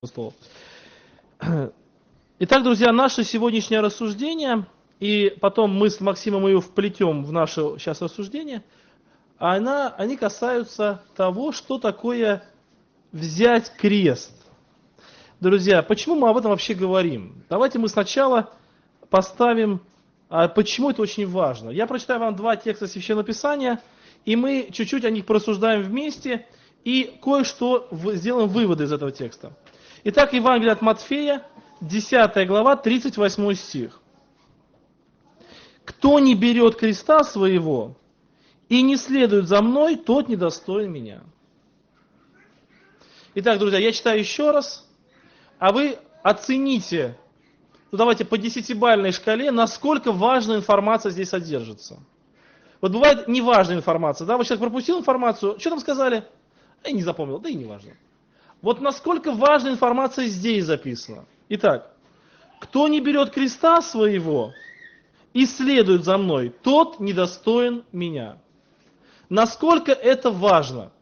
слово. Итак, друзья, наше сегодняшнее рассуждение, и потом мы с Максимом ее вплетем в наше сейчас рассуждение, они касаются того, что такое взять крест. Друзья, почему мы об этом вообще говорим? Давайте мы сначала поставим, почему это очень важно. Я прочитаю вам два текста Священного Писания, и мы чуть-чуть о них порассуждаем вместе, и кое-что сделаем выводы из этого текста. Итак, Евангелие от Матфея, 10 глава, 38 стих. «Кто не берет креста своего и не следует за мной, тот недостоин меня». Итак, друзья, я читаю еще раз, а вы оцените, давайте по 10-бальной шкале, насколько важная информация здесь содержится. Вот бывает неважная информация, да, вот человек пропустил информацию, что там сказали? Я не запомнил, да и не важно. Вот насколько важная информация здесь записана. Итак, кто не берет креста своего и следует за мной, тот недостоин меня. Насколько это важно?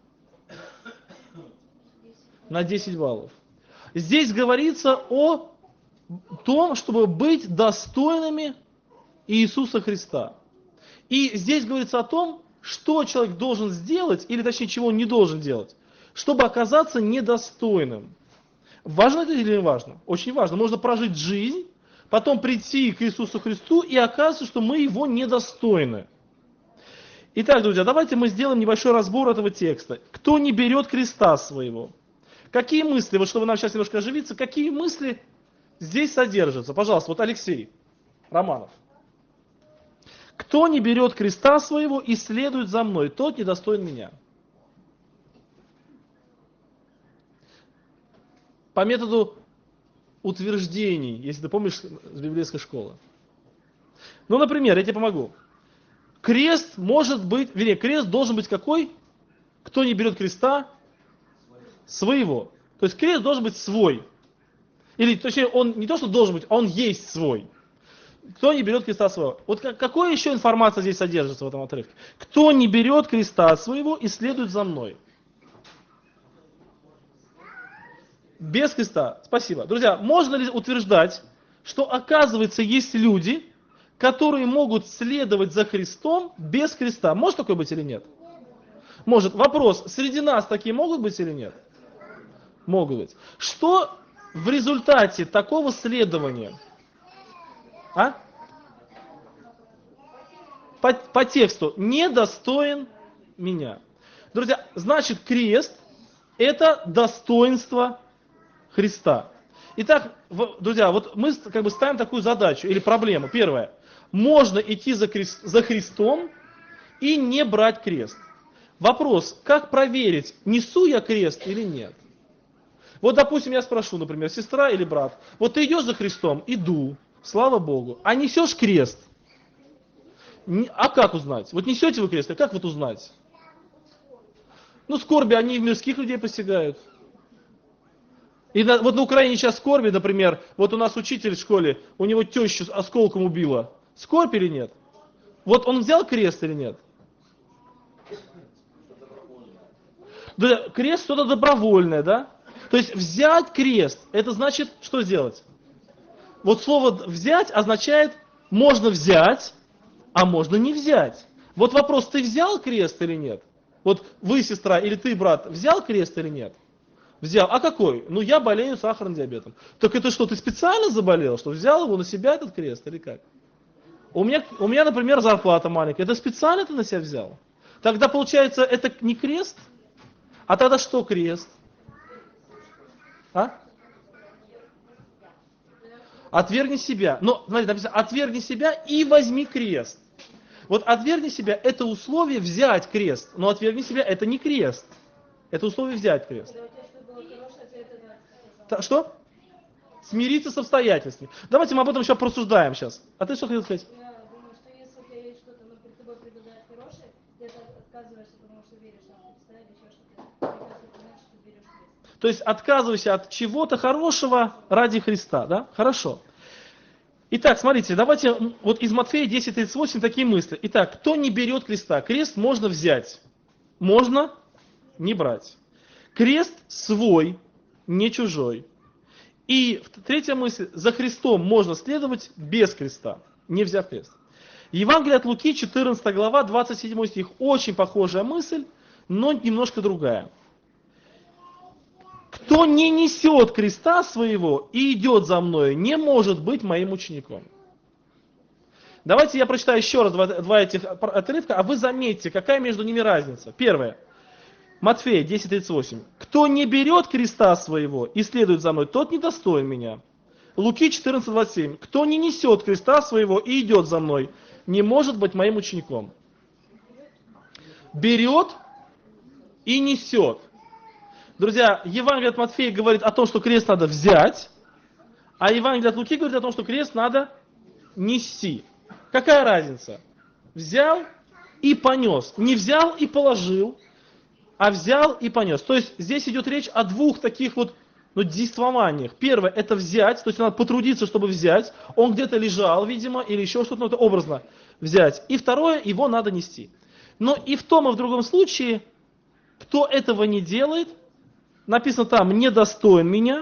На 10 баллов. Здесь говорится о том, чтобы быть достойными Иисуса Христа. И здесь говорится о том, что человек должен сделать, или точнее, чего он не должен делать, чтобы оказаться недостойным. Важно это или не важно? Очень важно. Можно прожить жизнь, потом прийти к Иисусу Христу и оказывается, что мы его недостойны. Итак, друзья, давайте мы сделаем небольшой разбор этого текста. Кто не берет креста своего? Какие мысли, вот чтобы нам сейчас немножко оживиться, какие мысли здесь содержатся? Пожалуйста, вот Алексей Романов. Кто не берет креста своего и следует за мной, тот недостоин меня. По методу утверждений, если ты помнишь с библейской школы. Ну, например, я тебе помогу. Крест может быть, вернее, крест должен быть какой? Кто не берет креста? Своего. То есть крест должен быть свой. Или, точнее, он не то, что должен быть, он есть свой. Кто не берет креста своего? Вот какая еще информация здесь содержится в этом отрывке? Кто не берет креста своего и следует за мной? Без креста. Спасибо. Друзья, можно ли утверждать, что оказывается есть люди, которые могут следовать за Христом без креста? Может такое быть или нет? Может. Вопрос, среди нас такие могут быть или нет? Могут быть. Что в результате такого следования? По тексту недостоин меня. Друзья, значит крест это достоинство Христа. Итак, друзья, вот мы как бы ставим такую задачу или проблему. Первое. Можно идти за Христом и не брать крест. Вопрос, как проверить, несу я крест или нет? Вот, допустим, я спрошу, например, сестра или брат, вот ты идешь за Христом? Иду, слава Богу. А несешь крест? А как узнать? Вот несете вы крест, а как вот узнать? Ну, скорби, они мирских людей постигают. И вот на Украине сейчас скорби, например, вот у нас учитель в школе, у него тещу осколком убила. Скорбь или нет? Вот он взял крест или нет? Да, крест что-то добровольное, да? То есть взять крест, это значит что сделать? Вот слово взять означает можно взять, а можно не взять. Вот вопрос, ты взял крест или нет? Вот вы, сестра, или ты, брат, взял крест или нет? Взял. А какой? Ну, я болею сахарным диабетом. Так это что, ты специально заболел, что взял его на себя этот крест или как? У меня, например, зарплата маленькая. Это специально ты на себя взял? Тогда, получается, это не крест? А тогда что крест? Отвергни себя. Но, смотрите, написано, отвергни себя и возьми крест. Вот отвергни себя, это условие взять крест. Но отвергни себя, это не крест. Это условие взять крест. Что? Смириться с обстоятельствами. Давайте мы об этом еще просуждаем сейчас. А ты что хотел сказать? Я думаю, что если у тебя есть что-то, но перед тобой преобладает хорошее, ты это отказываешься, потому что веришь на Христа или еще что-то. Прекрасно понимаешь, что ты берешь крест. То есть отказывайся от чего-то хорошего ради Христа, да? Хорошо. Итак, смотрите, давайте вот из Матфея 10:38 такие мысли. Итак, кто не берет креста? Крест можно взять, можно не брать. Крест свой, не чужой. И третья мысль, за Христом можно следовать без креста, не взяв крест. Евангелие от Луки, 14 глава, 27 стих, очень похожая мысль, но немножко другая. Кто не несет креста своего и идет за мной, не может быть моим учеником. Давайте я прочитаю еще раз два этих отрывка, а вы заметьте, какая между ними разница. Первое. Матфея 10:38. Кто не берет креста своего и следует за мной, тот недостоин меня. Луки 14:27. Кто не несет креста своего и идет за мной, не может быть моим учеником. Берет и несет. Друзья, Евангелие от Матфея говорит о том, что крест надо взять, а Евангелие от Луки говорит о том, что крест надо нести. Какая разница? Взял и понес. Не взял и положил, а взял и понес. То есть здесь идет речь о двух таких вот действованиях. Первое – это взять, то есть надо потрудиться, чтобы взять. Он где-то лежал, видимо, или еще что-то, это образно взять. И второе – его надо нести. Но и в том, и в другом случае, кто этого не делает, написано там «недостоин меня»,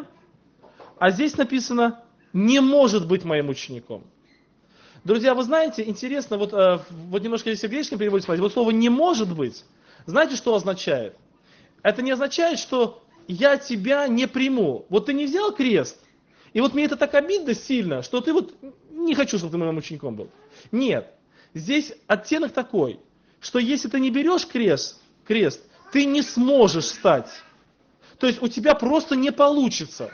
а здесь написано «не может быть моим учеником». Друзья, вы знаете, интересно, вот немножко если в греческом переводе смотреть, вот слово «не может быть», знаете, что означает? Это не означает, что я тебя не приму. Вот ты не взял крест, и вот мне это так обидно сильно, что ты вот не хочу, чтобы ты моим учеником был. Нет, здесь оттенок такой, что если ты не берешь крест, ты не сможешь стать. То есть у тебя просто не получится.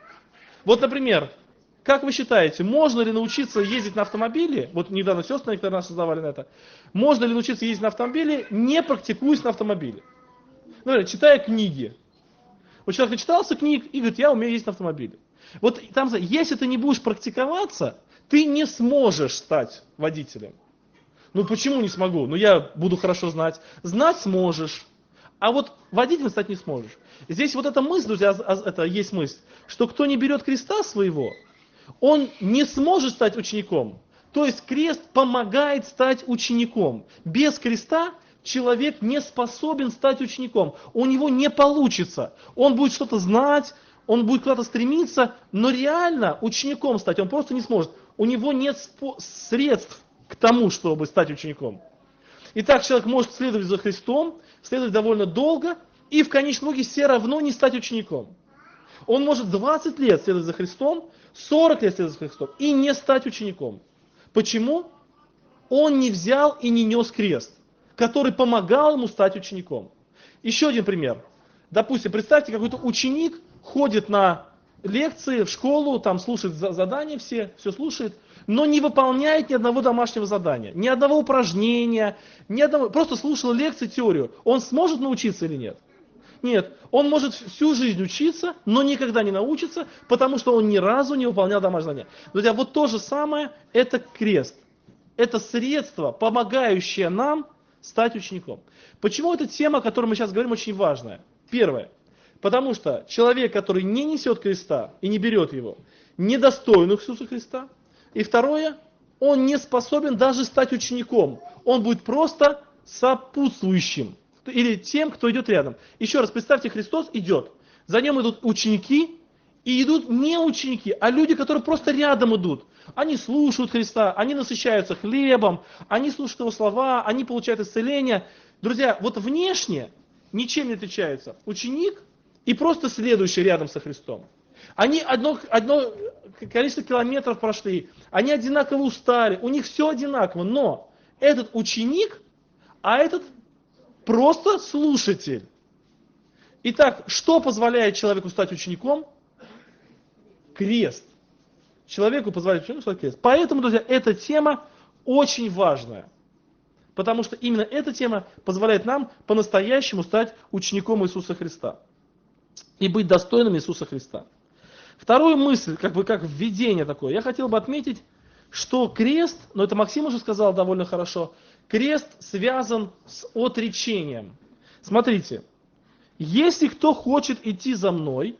Вот, например, как вы считаете, можно ли научиться ездить на автомобиле? Вот недавно сестры некоторые нас создавали на это. Можно ли научиться ездить на автомобиле, не практикуясь на автомобиле? Например, читая книги. Вот человек начитался книг и говорит, я умею ездить на автомобиле. Вот там, если ты не будешь практиковаться, ты не сможешь стать водителем. Ну почему не смогу? Ну я буду хорошо знать. Знать сможешь. А вот водителем стать не сможешь. Здесь вот эта мысль, друзья, это есть мысль, что кто не берет креста своего, он не сможет стать учеником. То есть крест помогает стать учеником. Без креста человек не способен стать учеником. У него не получится. Он будет что-то знать, он будет куда-то стремиться, но реально учеником стать он просто не сможет. У него нет средств к тому, чтобы стать учеником. Итак, человек может следовать за Христом, следовать довольно долго, и в конечном итоге все равно не стать учеником. Он может 20 лет следовать за Христом, 40 лет следовать за Христом, и не стать учеником. Почему? Он не взял и не нес крест, который помогал ему стать учеником. Еще один пример. Допустим, представьте, какой-то ученик ходит на лекции в школу, там слушает задания все слушает, но не выполняет ни одного домашнего задания, ни одного упражнения, просто слушал лекции, теорию. Он сможет научиться или нет? Нет, он может всю жизнь учиться, но никогда не научится, потому что он ни разу не выполнял домашнее задание. Друзья, вот то же самое, это крест. Это средство, помогающее нам стать учеником. Почему эта тема, о которой мы сейчас говорим, очень важная? Первое. Потому что человек, который не несет креста и не берет его, недостоин Иисуса Христа. И второе, он не способен даже стать учеником. Он будет просто сопутствующим. Или тем, кто идет рядом. Еще раз, представьте, Христос идет. За ним идут ученики, и идут не ученики, а люди, которые просто рядом идут. Они слушают Христа, они насыщаются хлебом, они слушают Его слова, они получают исцеление. Друзья, вот внешне ничем не отличаются ученик и просто следующий рядом со Христом. Они одно количество километров прошли, они одинаково устали, у них все одинаково, но этот ученик, а этот просто слушатель. Итак, что позволяет человеку стать учеником? Крест. Человеку позволяет ученику стать крест. Поэтому, друзья, эта тема очень важная. Потому что именно эта тема позволяет нам по-настоящему стать учеником Иисуса Христа. И быть достойным Иисуса Христа. Вторую мысль, как введение такое, я хотел бы отметить, что крест, но это Максим уже сказал довольно хорошо, крест связан с отречением. Смотрите, если кто хочет идти за мной,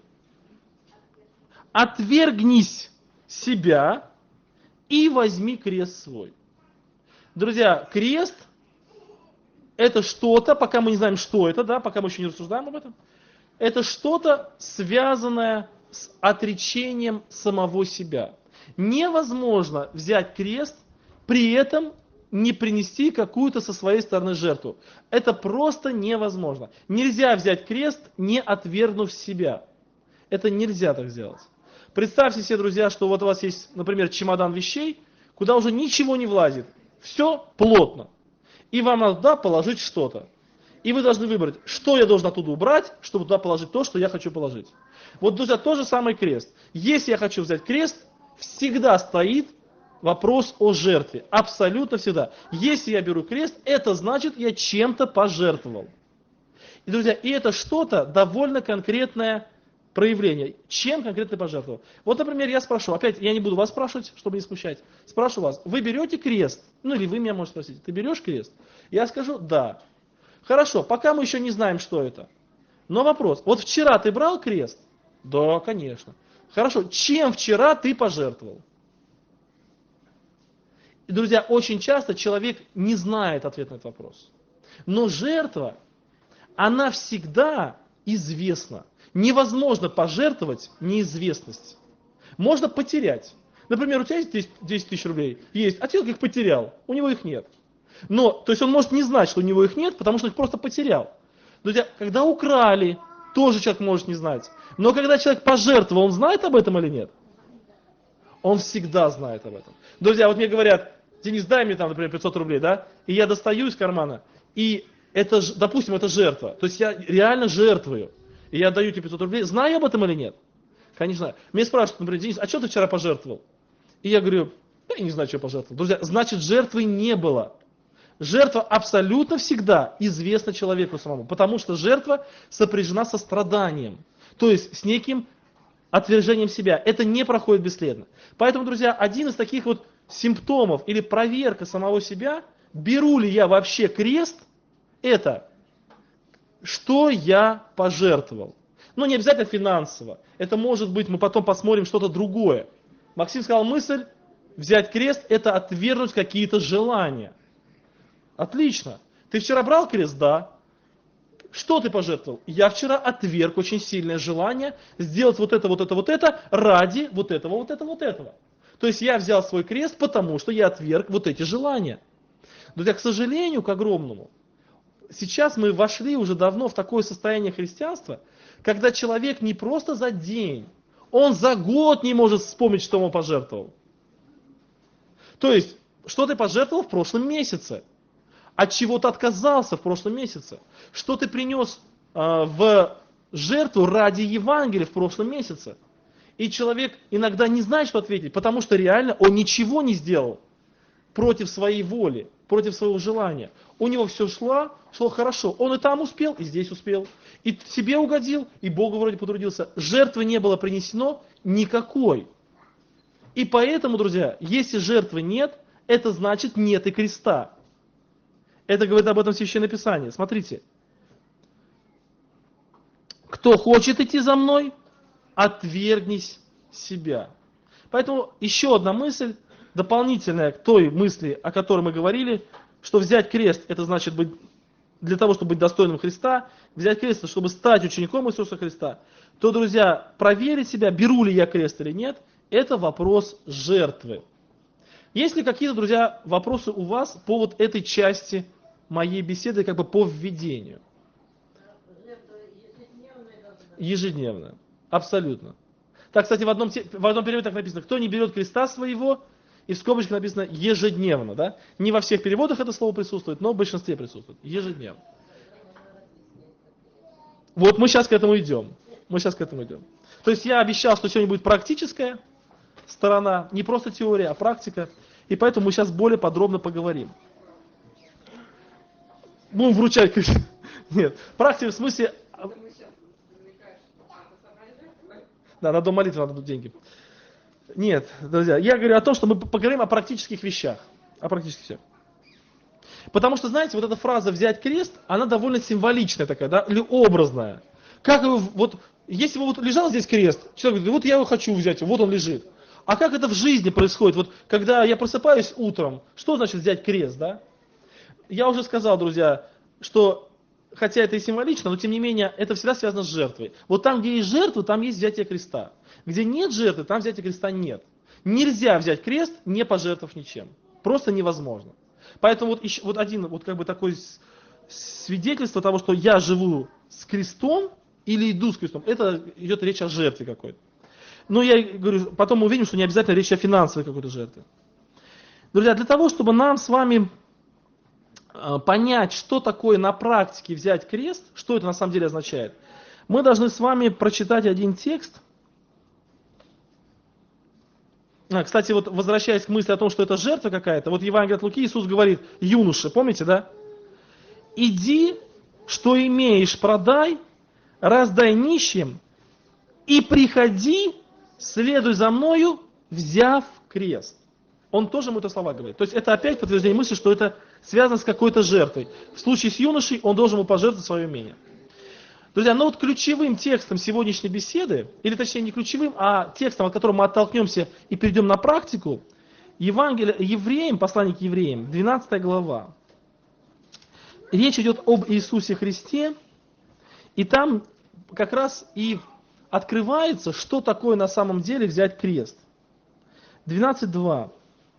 отвергнись себя и возьми крест свой. Друзья, крест это что-то, пока мы не знаем, что это, да, пока мы еще не рассуждаем об этом, это что-то связанное с отречением самого себя. Невозможно взять крест, при этом не принести какую-то со своей стороны жертву. Это просто невозможно. Нельзя взять крест, не отвергнув себя. Это нельзя так сделать. Представьте себе, друзья, что вот у вас есть, например, чемодан вещей, куда уже ничего не влазит. Все плотно. И вам надо туда положить что-то. И вы должны выбрать, что я должен оттуда убрать, чтобы туда положить то, что я хочу положить. Вот, друзья, тот же самый крест. Если я хочу взять крест, всегда стоит вопрос о жертве. Абсолютно всегда. Если я беру крест, это значит, я чем-то пожертвовал. И, друзья, и это что-то довольно конкретное проявление. Чем конкретно пожертвовал? Вот, например, я спрошу, опять я не буду вас спрашивать, чтобы не смущать. Спрашиваю вас, вы берете крест? Ну или вы меня можете спросить, ты берешь крест? Я скажу, да. Хорошо, пока мы еще не знаем, что это. Но вопрос, вот вчера ты брал крест? Да, конечно. Хорошо, чем вчера ты пожертвовал? И, друзья, очень часто человек не знает ответ на этот вопрос. Но жертва, она всегда известна. Невозможно пожертвовать неизвестность. Можно потерять. Например, у тебя есть 10 тысяч рублей, есть, а человек их потерял, у него их нет. Но, то есть он может не знать, что у него их нет, потому что их просто потерял. Друзья, когда украли, тоже человек может не знать. Но когда человек пожертвовал, он знает об этом или нет? Он всегда знает об этом. Друзья, вот мне говорят, Денис, дай мне там, например, 500 рублей, да? И я достаю из кармана, и это, допустим, это жертва. То есть я реально жертвую. И я даю тебе 500 рублей. Знаю об этом или нет? Конечно. Меня спрашивают, например, Денис, а что ты вчера пожертвовал? И я говорю, я не знаю, что я пожертвовал. Друзья, значит, жертвы не было. Жертва абсолютно всегда известна человеку самому, потому что жертва сопряжена со страданием, то есть с неким отвержением себя. Это не проходит бесследно. Поэтому, друзья, один из таких вот симптомов или проверка самого себя, беру ли я вообще крест, это что я пожертвовал. Но не обязательно финансово. Это может быть, мы потом посмотрим что-то другое. Максим сказал мысль, взять крест, это отвергнуть какие-то желания. Отлично. Ты вчера брал крест? Да. Что ты пожертвовал? Я вчера отверг очень сильное желание сделать вот это ради вот этого. То есть я взял свой крест, потому что я отверг вот эти желания. Друзья, к сожалению, к огромному, сейчас мы вошли уже давно в такое состояние христианства, когда человек не просто за день, он за год не может вспомнить, что он пожертвовал. То есть, что ты пожертвовал в прошлом месяце? От чего ты отказался в прошлом месяце? Что ты принес в жертву ради Евангелия в прошлом месяце? И человек иногда не знает, что ответить, потому что реально он ничего не сделал против своей воли, против своего желания. У него все шло хорошо. Он и там успел, и здесь успел. И себе угодил, и Богу вроде потрудился. Жертвы не было принесено никакой. И поэтому, друзья, если жертвы нет, это значит нет и креста. Это говорит об этом Священное Писание. Смотрите. Кто хочет идти за мной, отвергнись себя. Поэтому еще одна мысль, дополнительная к той мысли, о которой мы говорили, что взять крест, это значит быть, для того, чтобы быть достойным Христа, взять крест, чтобы стать учеником Иисуса Христа, то, друзья, проверить себя, беру ли я крест или нет, это вопрос жертвы. Есть ли какие-то, друзья, вопросы у вас по вот этой части моей беседы, как бы по введению? Ежедневно. Абсолютно. Так, кстати, в одном переводе так написано, кто не берет креста своего, и в скобочках написано ежедневно. Да? Не во всех переводах это слово присутствует, но в большинстве присутствует. Ежедневно. Вот мы сейчас к этому идем. То есть я обещал, что сегодня будет практическая сторона, не просто теория, а практика. И поэтому мы сейчас более подробно поговорим. Будем вручать крест. Нет, практика в смысле... Да, на дом молитвы надо деньги. Нет, друзья, я говорю о том, что мы поговорим о практических вещах. Потому что, знаете, вот эта фраза «взять крест», она довольно символичная такая, да, или образная. Как вот, если бы вот лежал здесь крест, человек говорит, вот я его хочу взять, вот он лежит. А как это в жизни происходит? Вот когда я просыпаюсь утром, что значит взять крест, да? Я уже сказал, друзья, что, хотя это и символично, но тем не менее, это всегда связано с жертвой. Вот там, где есть жертва, там есть взятие креста. Где нет жертвы, там взятия креста нет. Нельзя взять крест, не пожертвовав ничем. Просто невозможно. Поэтому вот еще вот один вот как бы такой свидетельство того, что я живу с крестом или иду с крестом, это идет речь о жертве какой-то. Но я говорю, потом мы увидим, что не обязательно речь о финансовой какой-то жертве. Друзья, для того, чтобы нам с вами понять, что такое на практике взять крест, что это на самом деле означает, мы должны с вами прочитать один текст. Кстати, вот возвращаясь к мысли о том, что это жертва какая-то, вот в Евангелии от Луки Иисус говорит: юноша, помните, да? Иди, что имеешь, продай, раздай нищим, и приходи, следуй за мною, взяв крест. Он тоже ему это слова говорит. То есть это опять подтверждение мысли, что это связано с какой-то жертвой. В случае с юношей он должен ему пожертвовать свое имение. Друзья, но вот ключевым текстом сегодняшней беседы, или точнее не ключевым, а текстом, от которого мы оттолкнемся и перейдем на практику, Евангелие Евреям, послание к Евреям, 12 глава. Речь идет об Иисусе Христе, и там как раз и открывается, что такое на самом деле взять крест. 12.2.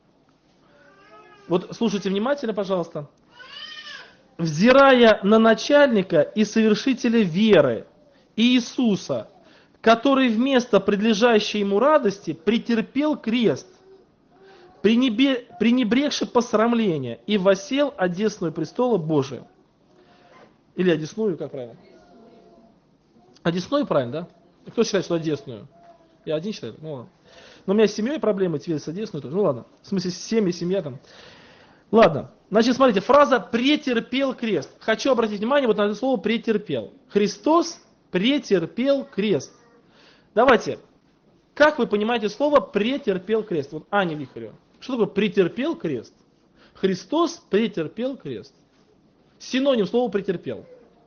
Вот слушайте внимательно, пожалуйста. «Взирая на начальника и совершителя веры, Иисуса, который вместо предлежащей ему радости претерпел крест, пренебрегши посрамление, и воссел одесную престола Божия». Или одесную, как правильно? Одесную правильно, да? Кто считает, что одесную? Я один считаю? Ну ладно. Но у меня с семьей проблемы, теперь с одесную тоже. Ну ладно. В смысле, семья там. Ладно. Значит, смотрите, фраза «претерпел крест». Хочу обратить внимание вот на это слово «претерпел». Христос претерпел крест. Давайте, как вы понимаете слово «претерпел крест»? Вот Аня Вихарева. Что такое «претерпел крест»? Христос претерпел крест. Синоним слова «претерпел».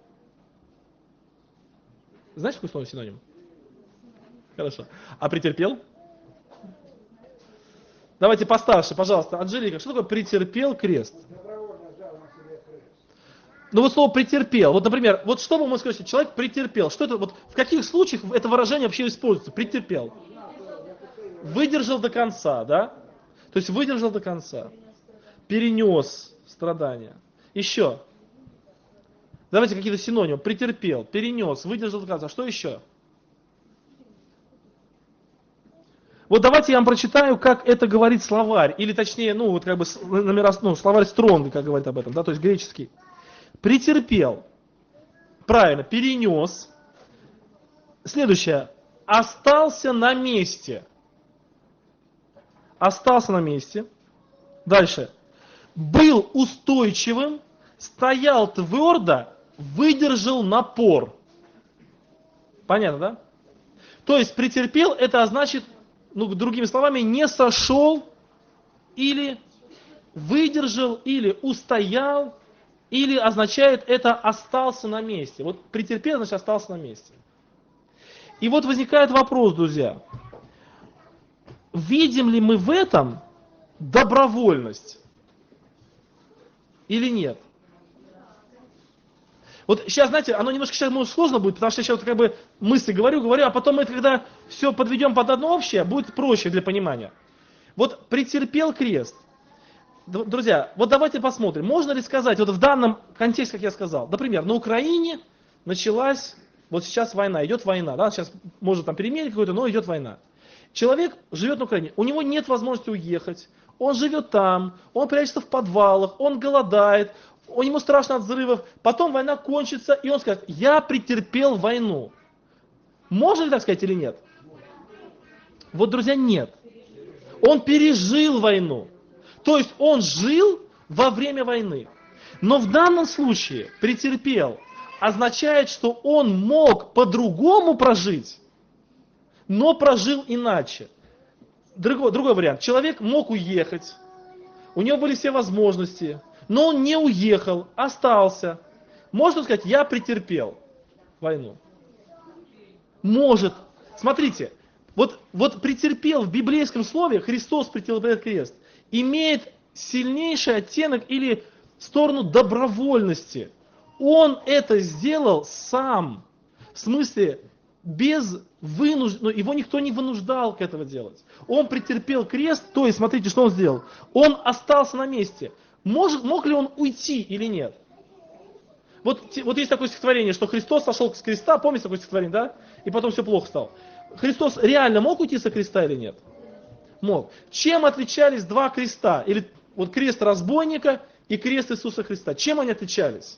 Знаете, какой слово синоним? Хорошо. А претерпел? Давайте постарше, пожалуйста. Анжелика, что такое претерпел крест? Ну вот слово претерпел. Вот, например, вот что бы мы сказали, человек претерпел. Что это, вот в каких случаях это выражение вообще используется? Претерпел. Выдержал до конца, да? То есть выдержал до конца. Перенес страдания. Еще. Давайте какие-то синонимы. Претерпел, перенес, выдержал до конца. Что еще? Вот давайте я вам прочитаю, как это говорит словарь, или точнее, ну вот как бы словарь Стронга, как говорит об этом, да, то есть греческий. Претерпел, правильно, перенес. Следующее, остался на месте. Остался на месте. Дальше. Был устойчивым, стоял твердо, выдержал напор. Понятно, да? То есть претерпел, это значит, ну, другими словами, не сошел, или выдержал, или устоял, или означает это остался на месте. Вот претерпел, значит остался на месте. И вот возникает вопрос, друзья. Видим ли мы в этом добровольность или нет? Вот сейчас, знаете, оно немножко сейчас может сложно будет, потому что я сейчас вот как бы мысли говорю, а потом мы, когда все подведем под одно общее, будет проще для понимания. Вот претерпел крест. Друзья, вот давайте посмотрим, можно ли сказать, вот в данном контексте, как я сказал, например, на Украине началась, вот сейчас война, идет война, да, сейчас может там перемирие какое-то, но идет война. Человек живет на Украине, у него нет возможности уехать, он живет там, он прячется в подвалах, он голодает, ему страшно от взрывов, потом война кончится, и он скажет: я претерпел войну. Можно ли так сказать или нет? Вот, друзья, нет. Он пережил войну. То есть он жил во время войны. Но в данном случае претерпел означает, что он мог по-другому прожить, но прожил иначе. Другой вариант. Человек мог уехать, у него были все возможности, но он не уехал, остался. Можно сказать, я претерпел войну? Может. Смотрите, вот претерпел в библейском слове, Христос претерпел крест, имеет сильнейший оттенок или сторону добровольности. Он это сделал сам. В смысле, его никто не вынуждал к этому делать. Он претерпел крест, то есть, смотрите, что он сделал. Он остался на месте. Мог ли он уйти или нет? Вот есть такое стихотворение, что Христос сошел с креста, помните такое стихотворение, да? И потом все плохо стало. Христос реально мог уйти со креста или нет? Мог. Чем отличались два креста? Или вот крест разбойника и крест Иисуса Христа. Чем они отличались?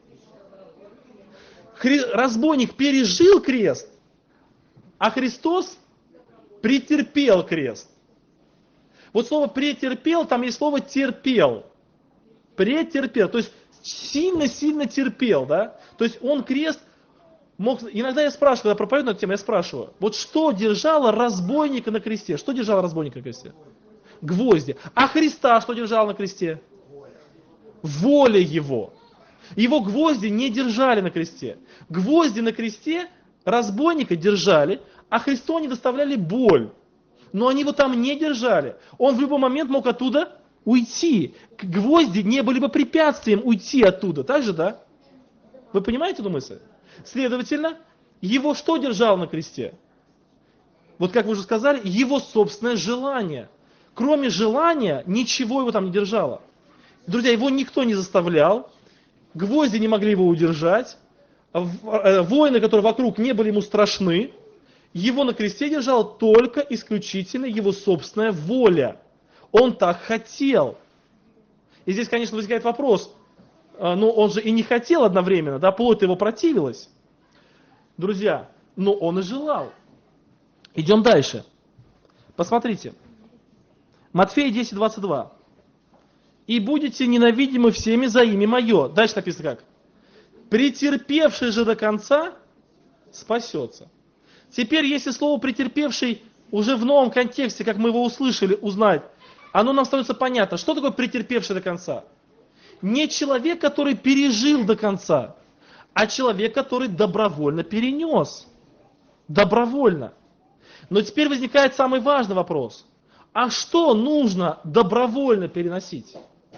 Разбойник пережил крест, а Христос претерпел крест. Вот слово претерпел, там есть слово терпел. Претерпел, то есть сильно-сильно терпел, да? То есть он крест мог... Иногда я спрашиваю, когда проповедую на эту тему, я спрашиваю, вот что держало разбойника на кресте? Что держало разбойника на кресте? Гвозди. А Христа что держал на кресте? Воля его. Его гвозди не держали на кресте. Гвозди на кресте разбойника держали, а Христу они доставляли боль. Но они его там не держали. Он в любой момент мог оттуда уйти. Гвозди не были бы препятствием уйти оттуда. Так же, да? Вы понимаете эту мысль? Следовательно, его что держало на кресте? Вот как вы уже сказали, его собственное желание. Кроме желания, ничего его там не держало. Друзья, его никто не заставлял. Гвозди не могли его удержать. Воины, которые вокруг, не были ему страшны. Его на кресте держала только исключительно его собственная воля. Он так хотел. И здесь, конечно, возникает вопрос, но он же и не хотел одновременно, да, плоть его противилась. Друзья, но он и желал. Идем дальше. Посмотрите. Матфея 10:22. «И будете ненавидимы всеми за имя мое». Дальше написано как? «Претерпевший же до конца спасется». Теперь, если слово «претерпевший» уже в новом контексте, как мы его услышали, узнать, оно нам становится понятно. Что такое «претерпевший до конца»? Не человек, который пережил до конца, а человек, который добровольно перенес. Добровольно. Но теперь возникает самый важный вопрос. А что нужно добровольно переносить?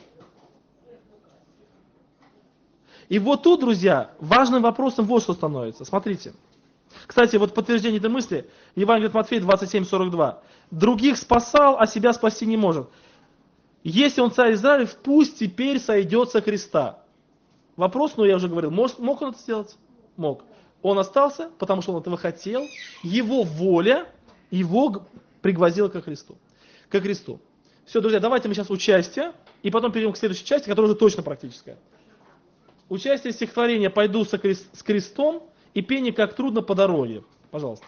И вот тут, друзья, важным вопросом вот что становится. Смотрите. Кстати, вот подтверждение этой мысли, Евангелие от Матфея 27:42. «Других спасал, а себя спасти не может. Если он царь Израилев, пусть теперь сойдет со креста». Вопрос, я уже говорил, мог он это сделать? Мог. Он остался, потому что он этого хотел. Его воля его пригвоздила ко Христу. Ко кресту. Все, друзья, давайте мы сейчас участие, и потом перейдем к следующей части, которая уже точно практическая. Участие стихотворения «Пойду с крестом» и пение «Как трудно по дороге». Пожалуйста.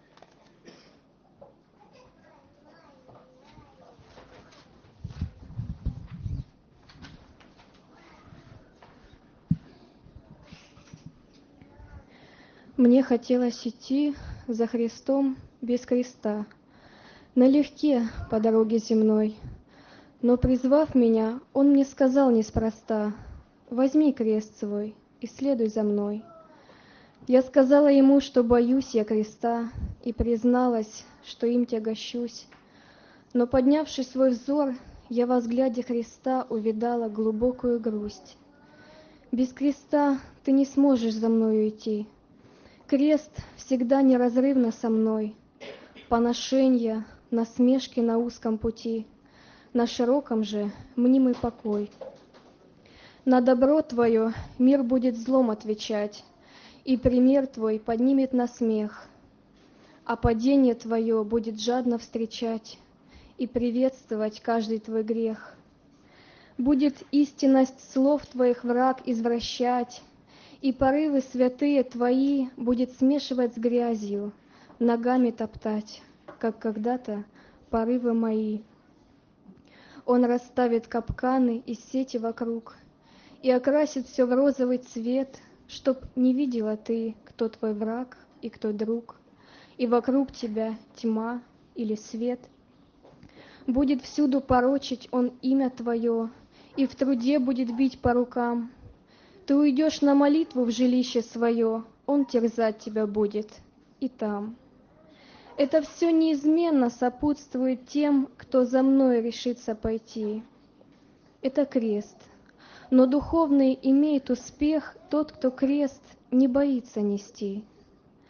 Мне хотелось идти за Христом без креста, налегке по дороге земной. Но, призвав меня, Он мне сказал неспроста: «Возьми крест свой и следуй за мной». Я сказала Ему, что боюсь я креста, и призналась, что им тягощусь. Но, поднявший свой взор, я во взгляде Христа увидала глубокую грусть. Без креста ты не сможешь за мною идти. Крест всегда неразрывно со мной. Поношенья, насмешки на узком пути, на широком же мнимый покой. На добро твое мир будет злом отвечать, и пример твой поднимет на смех, а падение твое будет жадно встречать и приветствовать каждый твой грех. Будет истинность слов твоих враг извращать, и порывы святые твои будет смешивать с грязью, ногами топтать, как когда-то порывы мои. Он расставит капканы и сети вокруг и окрасит все в розовый цвет, чтоб не видела ты, кто твой враг и кто друг, и вокруг тебя тьма или свет. Будет всюду порочить он имя твое, и в труде будет бить по рукам. Ты уйдешь на молитву в жилище свое, он терзать тебя будет и там. Это все неизменно сопутствует тем, кто за мной решится пойти. Это крест. Но духовный имеет успех тот, кто крест не боится нести.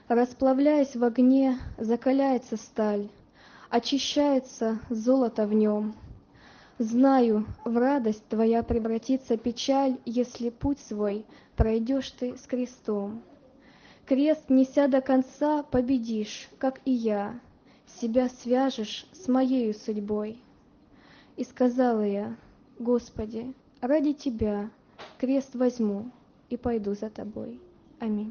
Расплавляясь в огне, закаляется сталь, очищается золото в нем. Знаю, в радость твоя превратится печаль, если путь свой пройдешь ты с крестом. Крест, неся до конца, победишь, как и я, себя свяжешь с моею судьбой. И сказала я: Господи, ради Тебя крест возьму и пойду за Тобой. Аминь.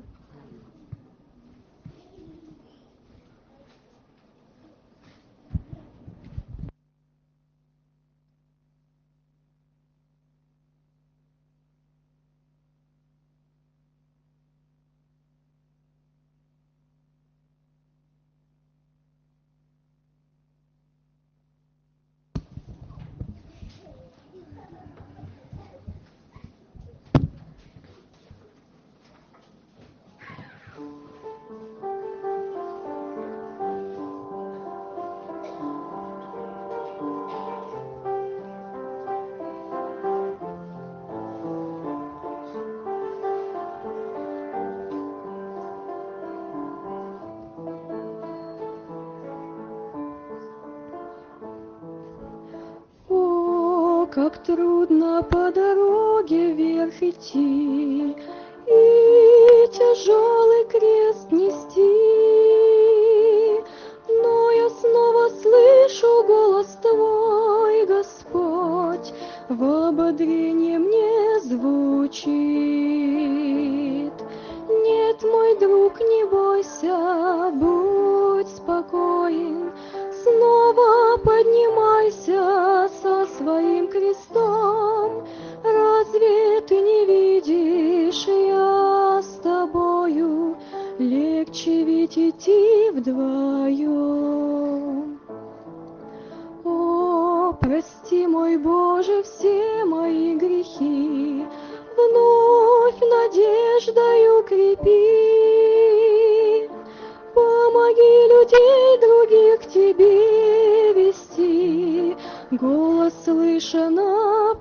О, как трудно по дороге вверх идти и тяжелый крест нести, но я снова слышу голос Твой, Господь, в ободрении мне звучит. Нет, мой друг, не бойся, будь спокоен, снова поднимайся со своим крестом. Разве ты не видишь, я с тобою, легче ведь идти вдвоем. О, прости, мой Боже, все мои грехи, вновь надеждою крепи. Помоги людей других к Тебе вести, голос слыша на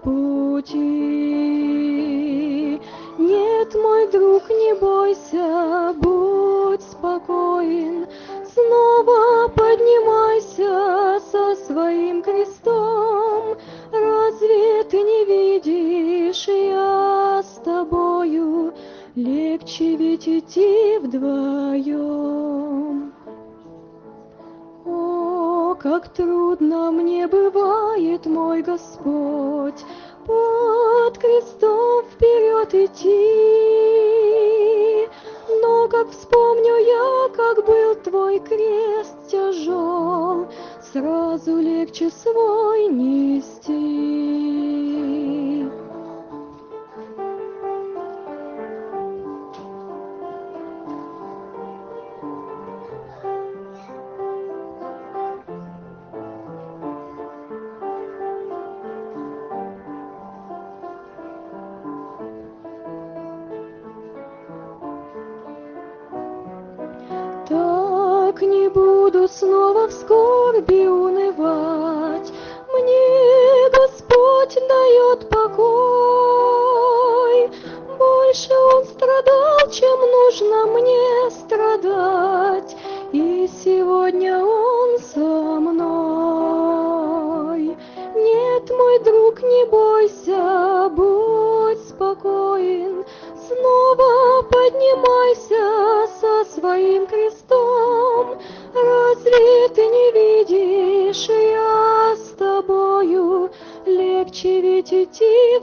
пути. Нет, мой друг, не бойся, будь спокоен, снова поднимайся со своим крестом. Разве ты не видишь, я с тобою, легче ведь идти вдвоем. О, как трудно мне бывает, мой Господь, под крестом вперед идти. Но как вспомню я, как был Твой крест тяжел, сразу легче свой нести. Так не буду снова в скорби унывать, мне Господь дает покой. Больше Он страдал, чем нужно мне страдать, и сегодня Он со мной. Нет, мой друг, не бойся, будь спокоен, снова поднимайся со своим крестом. Разве ты не видишь, я с тобою, легче ведь идти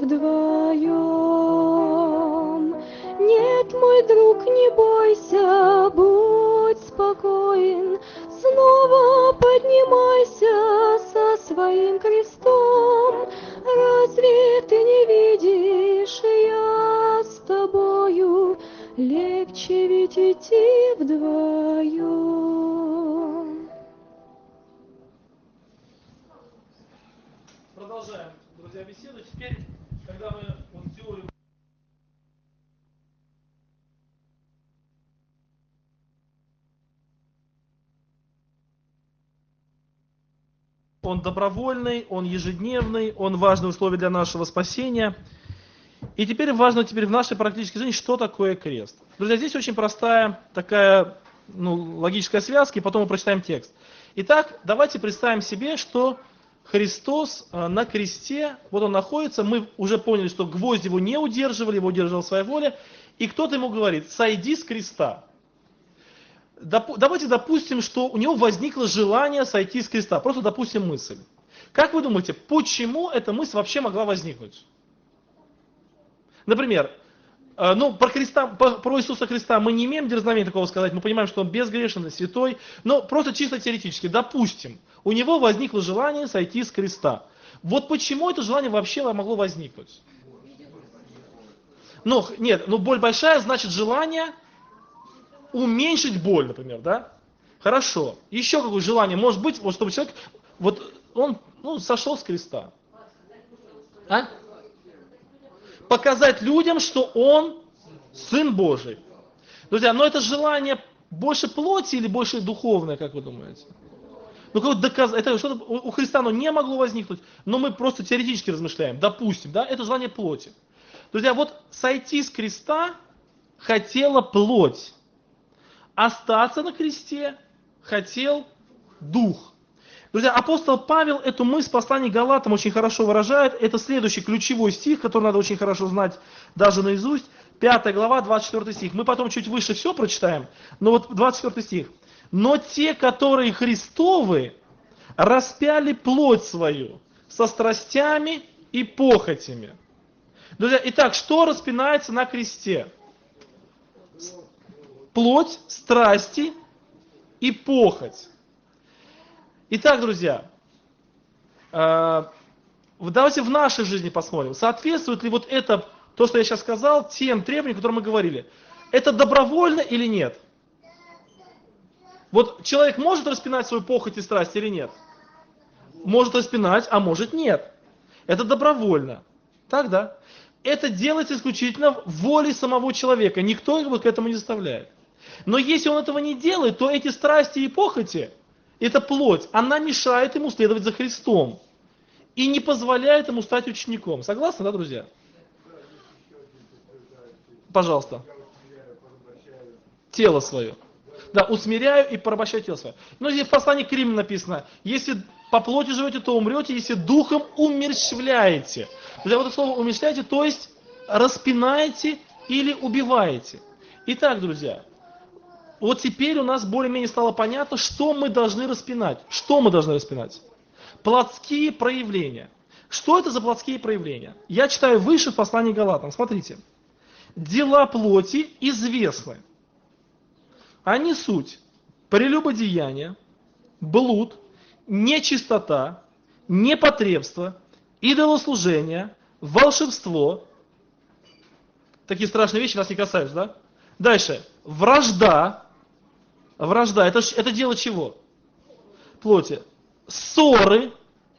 вдвоем. Нет, мой друг, не бойся, будь спокоен, снова поднимайся со своим крестом. Разве ты не видишь, я с тобою, легче ведь идти вдвоем. Продолжаем, друзья, беседу. Теперь, когда мы вот теорию... Он добровольный, он ежедневный, он важное условие для нашего спасения. И теперь важно в нашей практической жизни, что такое крест. Друзья, здесь очень простая такая логическая связка, и потом мы прочитаем текст. Итак, давайте представим себе, что Христос на кресте, вот он находится, мы уже поняли, что гвоздь его не удерживали, его удерживала своя воля, и кто-то ему говорит: сойди с креста. Давайте допустим, что у него возникло желание сойти с креста, просто допустим мысль. Как вы думаете, почему эта мысль вообще могла возникнуть? Например, про Иисуса Христа мы не имеем дерзновения такого сказать, мы понимаем, что он безгрешен, святой, но просто чисто теоретически, допустим, у него возникло желание сойти с креста. Вот почему это желание вообще могло возникнуть? Боль большая, значит желание уменьшить боль, например, да? Хорошо. Еще какое желание может быть, вот чтобы человек, он сошел с креста. А? Показать людям, что он Сын Божий. Друзья, но это желание больше плоти или больше духовное, как вы думаете? Это что-то у Христа оно не могло возникнуть, но мы просто теоретически размышляем. Допустим, да, это желание плоти. Друзья, вот сойти с креста хотела плоть. Остаться на кресте хотел дух. Друзья, апостол Павел эту мысль в послании к Галатам очень хорошо выражает. Это следующий ключевой стих, который надо очень хорошо знать даже наизусть. 5 глава, 24 стих. Мы потом чуть выше все прочитаем, но вот 24 стих. «Но те, которые Христовы, распяли плоть свою со страстями и похотями». Друзья, итак, что распинается на кресте? Плоть, страсти и похоть. Итак, друзья, давайте в нашей жизни посмотрим, соответствует ли вот это, то, что я сейчас сказал, тем требованиям, о которых мы говорили. Это добровольно или нет? Вот человек может распинать свою похоть и страсть или нет? Может распинать, а может нет. Это добровольно. Так, да? Это делается исключительно волей самого человека. Никто его к этому не заставляет. Но если он этого не делает, то эти страсти и похоти, эта плоть, она мешает ему следовать за Христом. И не позволяет ему стать учеником. Согласны, да, друзья? Пожалуйста. Тело свое. Да, усмиряю и порабощаю тело свое. Но здесь в послании к Римлянам написано: если по плоти живете, то умрете, если духом умерщвляете. Друзья, вот это слово умерщвляете, то есть распинаете или убиваете. Итак, друзья, вот теперь у нас более-менее стало понятно, что мы должны распинать. Что мы должны распинать? Плотские проявления. Что это за плотские проявления? Я читаю выше в послании к Галатам. Смотрите. Дела плоти известны. Они суть: прелюбодеяние, блуд, нечистота, непотребство, идолослужение, волшебство. Такие страшные вещи нас не касаются, да? Дальше. Вражда. Вражда. Это дело чего? Плоти. Ссоры,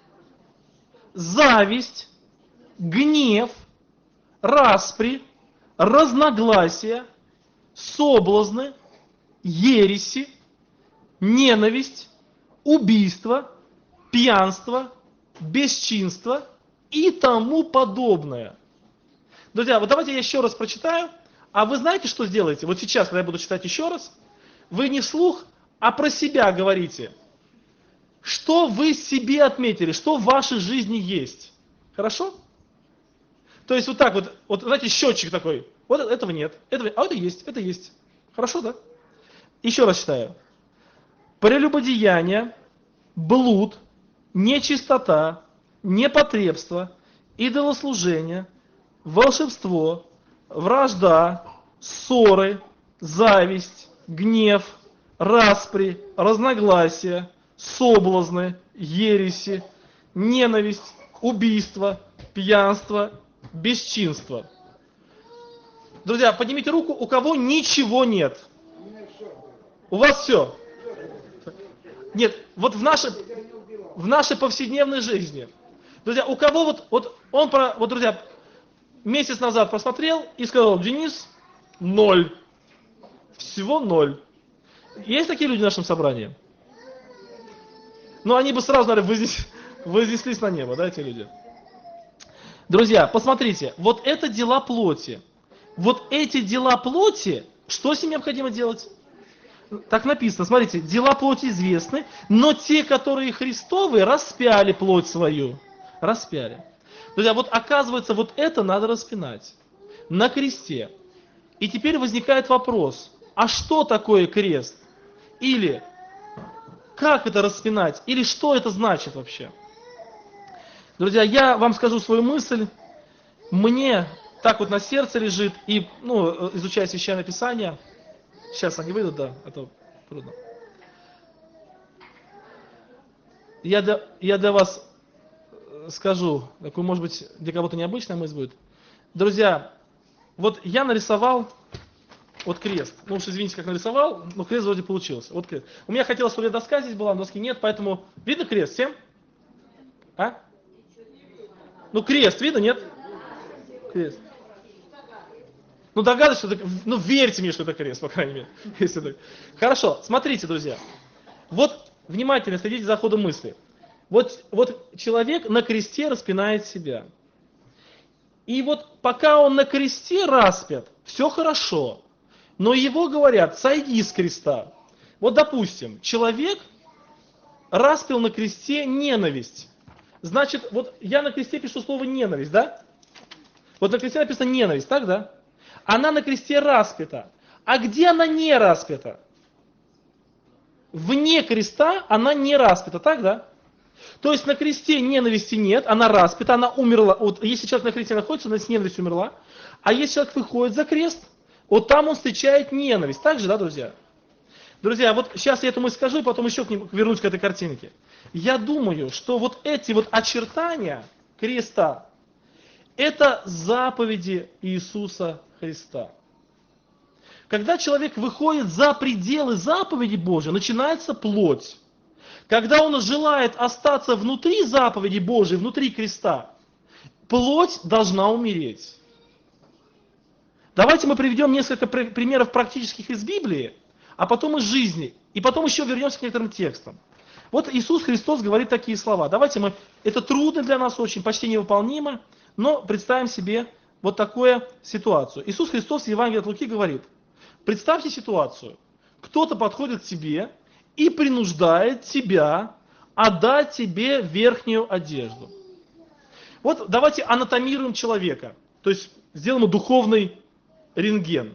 зависть, гнев, распри, разногласия, соблазны, ереси, ненависть, убийство, пьянство, бесчинство и тому подобное. Друзья, вот давайте я еще раз прочитаю, а вы знаете, что сделаете? Вот сейчас, когда я буду читать еще раз, вы не вслух, а про себя говорите. Что вы себе отметили, что в вашей жизни есть. Хорошо? То есть вот так вот знаете, счетчик такой. Вот этого нет, а это есть, это есть. Хорошо, да? Еще раз читаю. Прелюбодеяние, блуд, нечистота, непотребство, идолослужение, волшебство, вражда, ссоры, зависть, гнев, распри, разногласия, соблазны, ереси, ненависть, убийство, пьянство, бесчинство. Друзья, поднимите руку, у кого ничего нет. У вас все. Нет, вот в нашей повседневной жизни. Друзья, у кого друзья, месяц назад посмотрел и сказал: Денис, 0. Всего 0. Есть такие люди в нашем собрании? Ну, они бы сразу, наверное, вознеслись на небо, да, эти люди? Друзья, посмотрите, вот это дела плоти. Вот эти дела плоти, что с ним необходимо делать? так написано, смотрите, дела плоти известны, но те, которые Христовы, распяли плоть свою. Распяли. Друзья, вот оказывается, вот это надо распинать на кресте. И теперь возникает вопрос, а что такое крест? Или как это распинать? Или что это значит вообще? Друзья, я вам скажу свою мысль. Мне так вот на сердце лежит, и, изучая Священное Писание, сейчас они выйдут, да, это трудно. Я для вас скажу, такую, может быть, для кого-то необычная мысль будет. Друзья, вот я нарисовал вот крест. Ну уж извините, как нарисовал, но крест вроде получился. Вот крест. У меня хотелось, чтобы доска здесь была, но доски нет, поэтому... Видно крест всем? А? Ну крест видно, нет? Крест. Ну догадываюсь, что это... Ну верьте мне, что это крест, по крайней мере. Если так. Хорошо, смотрите, друзья. Вот внимательно следите за ходом мысли. Вот человек на кресте распинает себя. И вот пока он на кресте распят, все хорошо. Но его говорят, сойди с креста. Вот допустим, человек распил на кресте ненависть. Значит, вот я на кресте пишу слово ненависть, да? Вот на кресте написано ненависть, так, да? Она на кресте распята. А где она не распята? Вне креста она не распята, так, да? То есть на кресте ненависти нет, она распята, она умерла. Вот если человек на кресте находится, она с ненавистью умерла. А если человек выходит за крест, вот там он встречает ненависть. Так же, да, друзья? Друзья, вот сейчас я эту мысль скажу, и потом еще вернусь к этой картинке. Я думаю, что вот эти вот очертания креста, это заповеди Иисуса Христа. Когда человек выходит за пределы заповеди Божьей, начинается плоть. Когда он желает остаться внутри заповеди Божьей, внутри креста, плоть должна умереть. Давайте мы приведем несколько примеров практических из Библии, а потом из жизни, и потом еще вернемся к некоторым текстам. Вот Иисус Христос говорит такие слова. Давайте мы, это трудно для нас очень, почти невыполнимо, но представим себе вот такую ситуацию. Иисус Христос в Евангелии от Луки говорит, представьте ситуацию, кто-то подходит к тебе и принуждает тебя отдать тебе верхнюю одежду. Вот давайте анатомируем человека, то есть сделаем духовный рентген.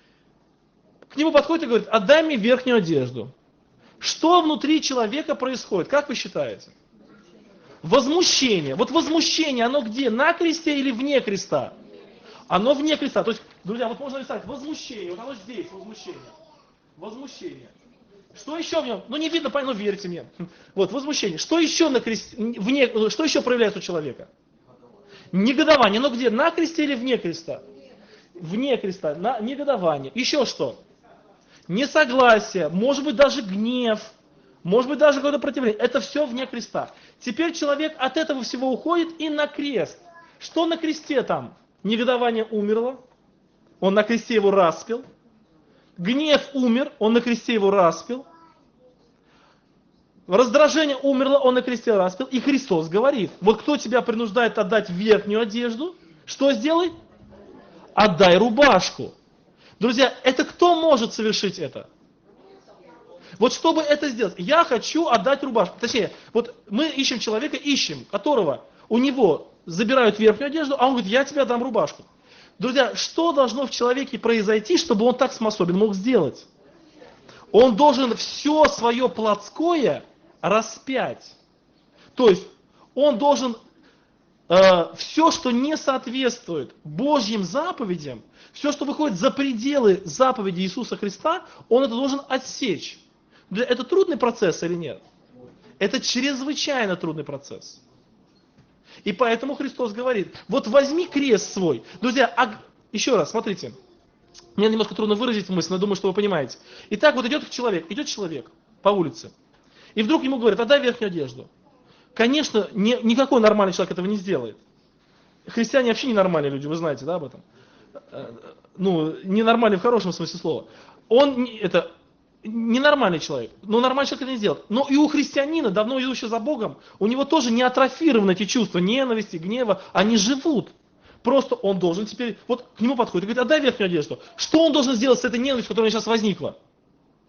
К нему подходит и говорит, отдай мне верхнюю одежду. Что внутри человека происходит, как вы считаете? Возмущение. Вот возмущение, оно где? На кресте или вне креста? Оно вне креста. То есть, друзья, вот можно рисовать возмущение, вот оно здесь, возмущение. Возмущение. Что еще в нем? Ну не видно, ну верьте мне. Вот, возмущение. Что еще на кресте, что еще проявляется у человека? Негодование. Но где? На кресте или вне креста? Вне креста. Негодование. Еще что? Несогласие. Может быть даже гнев. Может быть даже какое-то противление. Это все вне креста. Теперь человек от этого всего уходит и на крест. Что на кресте там? Негодование умерло. Он на кресте его распил. Гнев умер, он на кресте его распил. Раздражение умерло, он на кресте распил. И Христос говорит, вот кто тебя принуждает отдать верхнюю одежду, что сделай? Отдай рубашку. Друзья, это кто может совершить это? Вот чтобы это сделать, я хочу отдать рубашку. Точнее, вот мы ищем человека, которого у него забирают верхнюю одежду, а он говорит, я тебе отдам рубашку. Друзья, что должно в человеке произойти, чтобы он так способен мог сделать? Он должен все свое плотское распять. То есть он должен все, что не соответствует Божьим заповедям, все, что выходит за пределы заповеди Иисуса Христа, он это должен отсечь. Это трудный процесс или нет? Это чрезвычайно трудный процесс. И поэтому Христос говорит, вот возьми крест свой. Друзья, еще раз, смотрите. Мне немножко трудно выразить мысль, но думаю, что вы понимаете. Итак, вот идет человек по улице. И вдруг ему говорят, отдай верхнюю одежду. Конечно, никакой нормальный человек этого не сделает. Христиане вообще ненормальные люди, вы знаете, да, об этом? Ну, ненормальный в хорошем смысле слова. Он это ненормальный человек. Но нормальный человек это не сделает. Но и у христианина, давно идущего за Богом, у него тоже не атрофированы эти чувства ненависти, гнева. Они живут. Просто он должен теперь, вот к нему подходит и говорит, отдай верхнюю одежду. Что он должен сделать с этой ненавистью, которая сейчас возникла?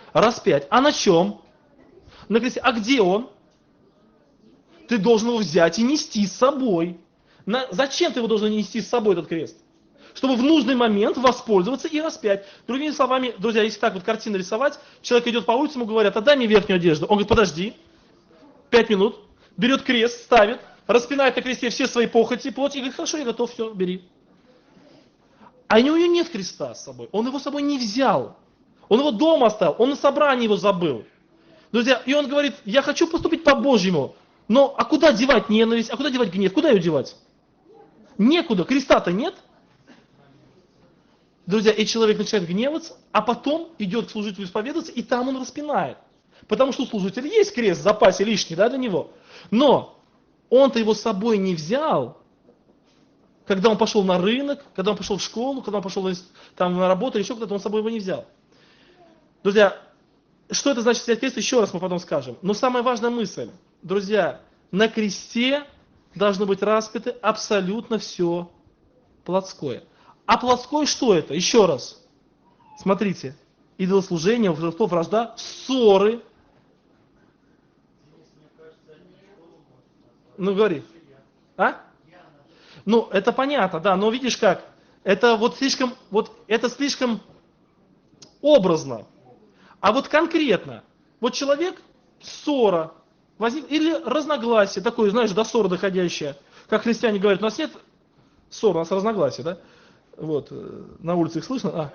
Распять. А на чем? На кресте. А где он? Ты должен его взять и нести с собой. Зачем ты его должен нести с собой, этот крест? Чтобы в нужный момент воспользоваться и распять. Другими словами, друзья, если так вот картину рисовать, человек идет по улице, ему говорят, отдай мне верхнюю одежду. Он говорит, подожди, 5 минут, берет крест, ставит, распинает на кресте все свои похоти, плоть, и говорит, хорошо, я готов, все, бери. А у него нет креста с собой, он его с собой не взял. Он его дома оставил, он на собрании его забыл. Друзья, и он говорит, я хочу поступить по-божьему, но а куда девать ненависть, а куда девать гнев, куда ее девать? Некуда, креста-то нет. Друзья, и человек начинает гневаться, а потом идет к служителю исповедоваться, и там он распинает. Потому что у служителя есть крест в запасе лишний, да, для него. Но он-то его с собой не взял, когда он пошел на рынок, когда он пошел в школу, когда он пошел там, на работу или еще куда-то, он с собой его не взял. Друзья, что это значит взять крест, еще раз мы потом скажем. Но самая важная мысль, друзья, на кресте должно быть распято абсолютно все плотское. А плотское что это? Еще раз. Смотрите. Идолослужение, вражда, ссоры. Ну говори. А? Ну, это понятно, да, но видишь как? Это слишком образно. А вот конкретно, вот человек, ссора, или разногласие, такое, знаешь, до ссоры доходящее. Как христиане говорят, у нас нет ссор, у нас разногласия, да? Вот, на улице их слышно?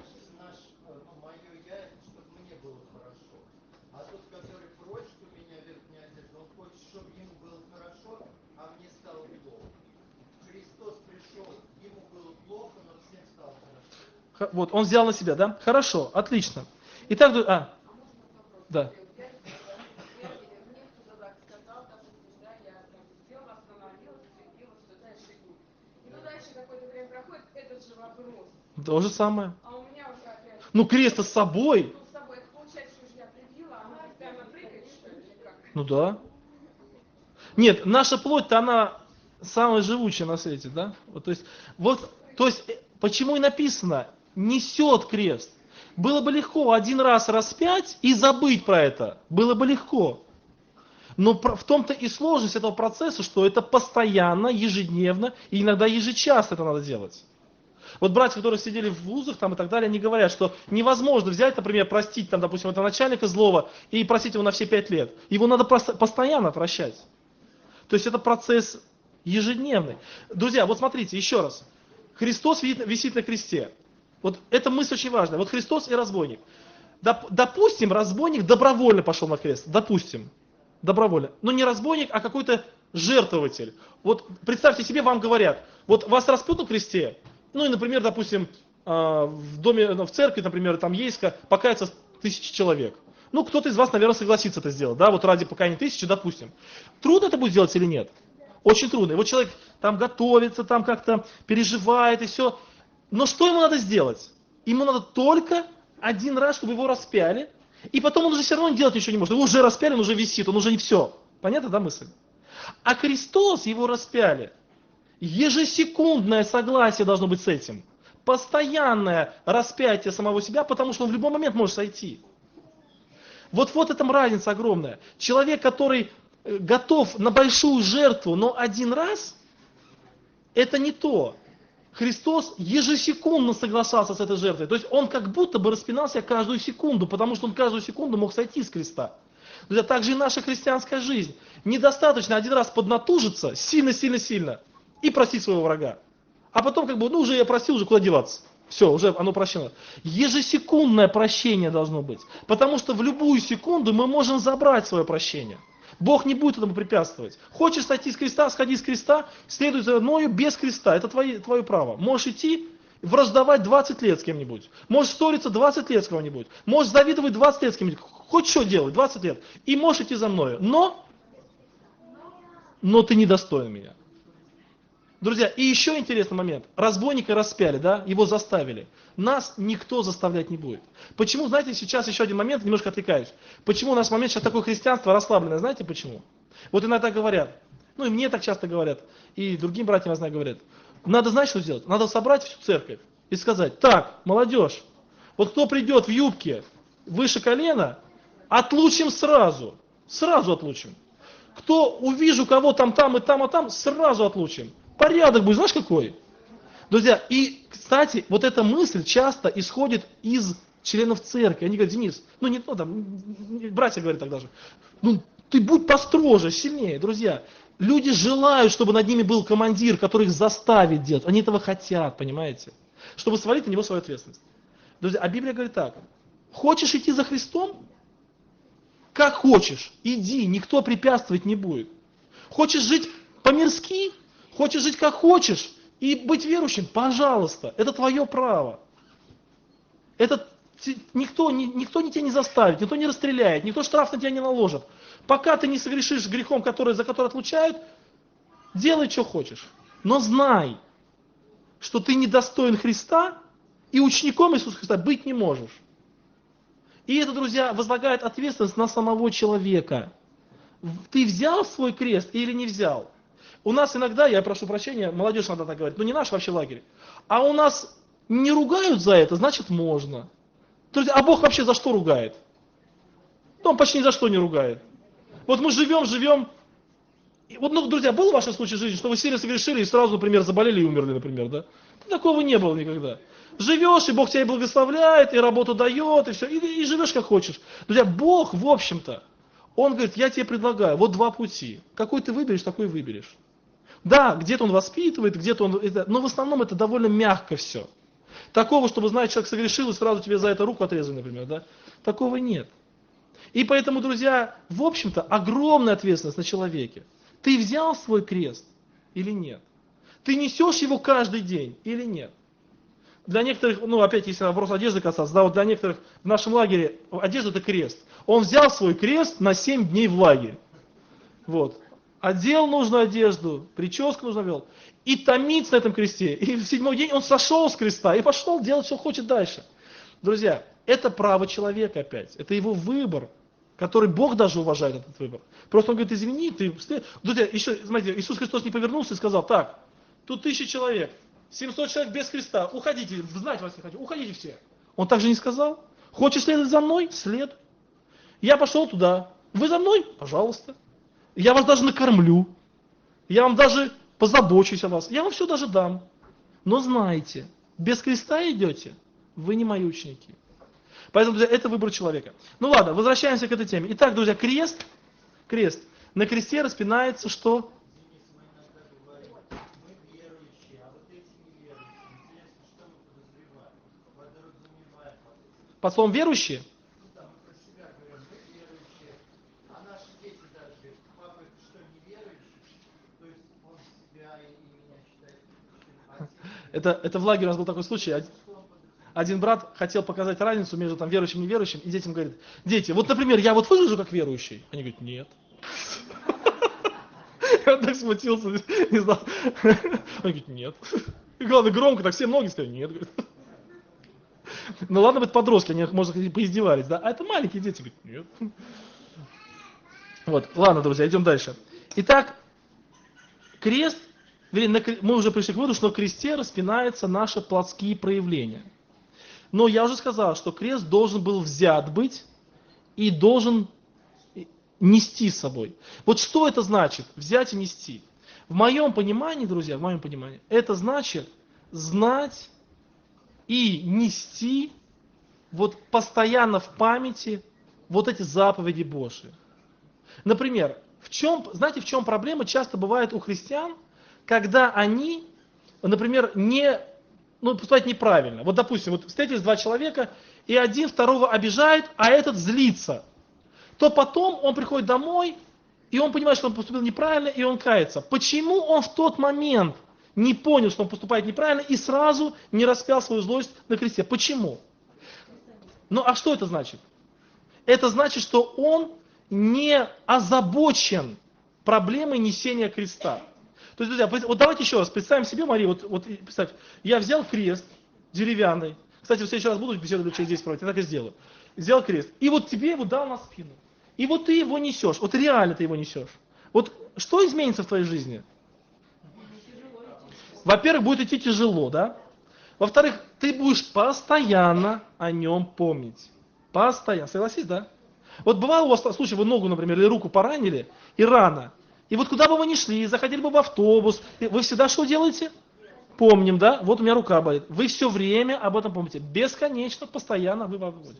Вот, он взял на себя, да? Хорошо, отлично. Итак, да. То же самое. А у меня уже опять... Ну, крест с собой. Ну, с собой. Это получается, что я прибила, а она постоянно прыгает, что ли, или как? Ну да. Нет, наша плоть-то она самая живучая на свете, да? Вот, то есть, почему и написано, несет крест. Было бы легко один раз распять и забыть про это. Было бы легко. Но в том-то и сложность этого процесса, что это постоянно, ежедневно и иногда ежечасно это надо делать. Вот братья, которые сидели в вузах там, и так далее, они говорят, что невозможно взять, например, простить, там, допустим, этого начальника злого и просить его на все 5 лет. Его надо постоянно прощать. То есть это процесс ежедневный. Друзья, вот смотрите, еще раз. Христос висит на кресте. Вот эта мысль очень важная. Вот Христос и разбойник. Допустим, разбойник добровольно пошел на крест. Допустим. Добровольно. Но не разбойник, а какой-то жертвователь. Вот представьте себе, вам говорят, вот вас распнут на кресте, ну и, например, допустим, в церкви, например, там Ейска, покаяться 1000 человек. Ну, кто-то из вас, наверное, согласится это сделать, да, вот ради покаяния 1000, допустим. Трудно это будет сделать или нет? Очень трудно. И вот человек там готовится, там как-то переживает и все. Но что ему надо сделать? Ему надо только один раз, чтобы его распяли, и потом он уже все равно делать ничего не может. Его уже распяли, он уже висит, он уже не все. Понятно, да, мысль? А Христос его распяли. Ежесекундное согласие должно быть с этим. Постоянное распятие самого себя, потому что он в любой момент может сойти. Вот этом разница огромная. Человек, который готов на большую жертву, но один раз, это не то. Христос ежесекундно соглашался с этой жертвой. То есть он как будто бы распинался каждую секунду, потому что он каждую секунду мог сойти с креста. Друзья, так же и наша христианская жизнь. Недостаточно один раз поднатужиться, сильно-сильно-сильно, и простить своего врага. А потом уже я простил, уже куда деваться. Все, уже оно прощено. Ежесекундное прощение должно быть. Потому что в любую секунду мы можем забрать свое прощение. Бог не будет этому препятствовать. Хочешь сойти с креста, сходи с креста, следуй за мною без креста. Это твое право. Можешь идти, враждовать 20 лет с кем-нибудь. Можешь ссориться 20 лет с кем-нибудь. Можешь завидовать 20 лет с кем-нибудь. Хоть что делать, 20 лет. И можешь идти за мною. Но ты недостоин меня. Друзья, и еще интересный момент. Разбойника распяли, да, его заставили. Нас никто заставлять не будет. Почему, знаете, сейчас еще один момент, немножко отвлекаюсь. Почему у нас момент сейчас такое христианство расслабленное, знаете почему? Вот иногда говорят, ну и мне так часто говорят, и другим братьям, я знаю, говорят, надо, знать, что сделать? Надо собрать всю церковь и сказать, так, молодежь, вот кто придет в юбке выше колена, отлучим сразу. Сразу отлучим. Кто увижу, кого там, и там, сразу отлучим. Порядок будет, знаешь какой? Друзья, и, кстати, вот эта мысль часто исходит из членов церкви. Они говорят: Денис, ну не то там, братья говорят так даже, ну ты будь построже, сильнее. Друзья, люди желают, чтобы над ними был командир, который их заставит делать. Они этого хотят, понимаете? Чтобы свалить на него свою ответственность. Друзья, а Библия говорит так: хочешь идти за Христом? Как хочешь, иди, никто препятствовать не будет. Хочешь жить по-мирски? Хочешь жить как хочешь? И быть верующим? Пожалуйста, это твое право. Это никто тебя не заставит, никто не расстреляет, никто штраф на тебя не наложит. Пока ты не согрешишь грехом, за который отлучают, делай, что хочешь. Но знай, что ты недостоин Христа и учеником Иисуса Христа быть не можешь. И это, друзья, возлагает ответственность на самого человека. Ты взял свой крест или не взял? У нас иногда, я прошу прощения, молодежь иногда так говорит, не наш вообще лагерь, а у нас не ругают за это, значит можно. Друзья, а Бог вообще за что ругает? Он почти ни за что не ругает. Вот мы живем. Вот, друзья, был в вашем случае жизни, что вы сильно согрешили и сразу, например, заболели и умерли, например, да? Такого не было никогда. Живешь, и Бог тебя и благословляет, и работу дает, и все, и живешь как хочешь. Друзья, Бог, в общем-то, Он говорит: я тебе предлагаю, вот два пути. Какой ты выберешь, такой выберешь. Да, где-то Он воспитывает, где-то Он... но в основном это довольно мягко все. Такого, чтобы, знаешь, человек согрешил, и сразу тебе за это руку отрезали, например, да? Такого нет. И поэтому, друзья, в общем-то, огромная ответственность на человеке. Ты взял свой крест или нет? Ты несешь его каждый день или нет? Для некоторых, опять, если вопрос одежды касаться, да, вот для некоторых в нашем лагере одежда — это крест. Он взял свой крест на 7 дней в лагерь. Вот. Одел нужную одежду, прическу нужно вел. И томится на этом кресте. И в 7-й день он сошел с креста и пошел делать, что хочет дальше. Друзья, это право человека опять. Это его выбор, который Бог даже уважает, этот выбор. Просто Он говорит: извини, ты... Друзья, еще, смотрите, Иисус Христос не повернулся и сказал: так, тут 1000 человек, 700 человек без креста, уходите, знать вас не хочу, уходите все. Он так же не сказал? Хочешь следовать за мной? Следуй. Я пошел туда. Вы за мной? Пожалуйста. Я вас даже накормлю. Я вам даже позабочусь о вас. Я вам все даже дам. Но знайте, без креста идете, вы не мои ученики. Поэтому, друзья, это выбор человека. Ну ладно, возвращаемся к этой теме. Итак, друзья, крест. На кресте распинается что? Под словом верующие? Это в лагере у нас был такой случай. Один брат хотел показать разницу между верующим и неверующим, и детям говорит: дети, вот, например, я вот выгляжу как верующий. Они говорят: нет. Он так смутился, не знал. Он говорит: нет. И главное, громко, так все ноги сказали: нет. Ну ладно, быть подростки, они, может, поиздевались, да? А это маленькие дети, говорят: нет. Вот, ладно, друзья, идем дальше. Итак, крест, мы уже пришли к выводу, что на кресте распинаются наши плотские проявления. Но я уже сказал, что крест должен был взят быть и должен нести с собой. Вот что это значит, взять и нести? В моем понимании, друзья, это значит знать и нести вот постоянно в памяти вот эти заповеди Божьи. Например, знаете, в чем проблема часто бывает у христиан, когда они, например, поступают неправильно. Вот, допустим, встретились два человека, и один второго обижает, а этот злится. То потом он приходит домой, и он понимает, что он поступил неправильно, и он кается. Почему он в тот момент не понял, что он поступает неправильно, и сразу не распял свою злость на кресте? Почему? Ну, а что это значит? Это значит, что он не озабочен проблемой несения креста. То есть, друзья, вот давайте еще раз представим себе, Мария, вот представь, я взял крест деревянный. Кстати, в следующий раз буду беседовать через 10 минут, я так и сделаю. Взял крест, и вот тебе его дал на спину. И вот ты его несешь, вот реально ты его несешь. Вот что изменится в твоей жизни? Во-первых, будет идти тяжело, да? Во-вторых, ты будешь постоянно о нем помнить. Постоянно. Согласись, да? Вот бывало у вас случай, вы ногу, например, или руку поранили, и рана. И вот куда бы вы ни шли, заходили бы в автобус, вы всегда что делаете? Помним, да? Вот у меня рука болит. Вы все время об этом помните. Бесконечно, постоянно вы в обходе.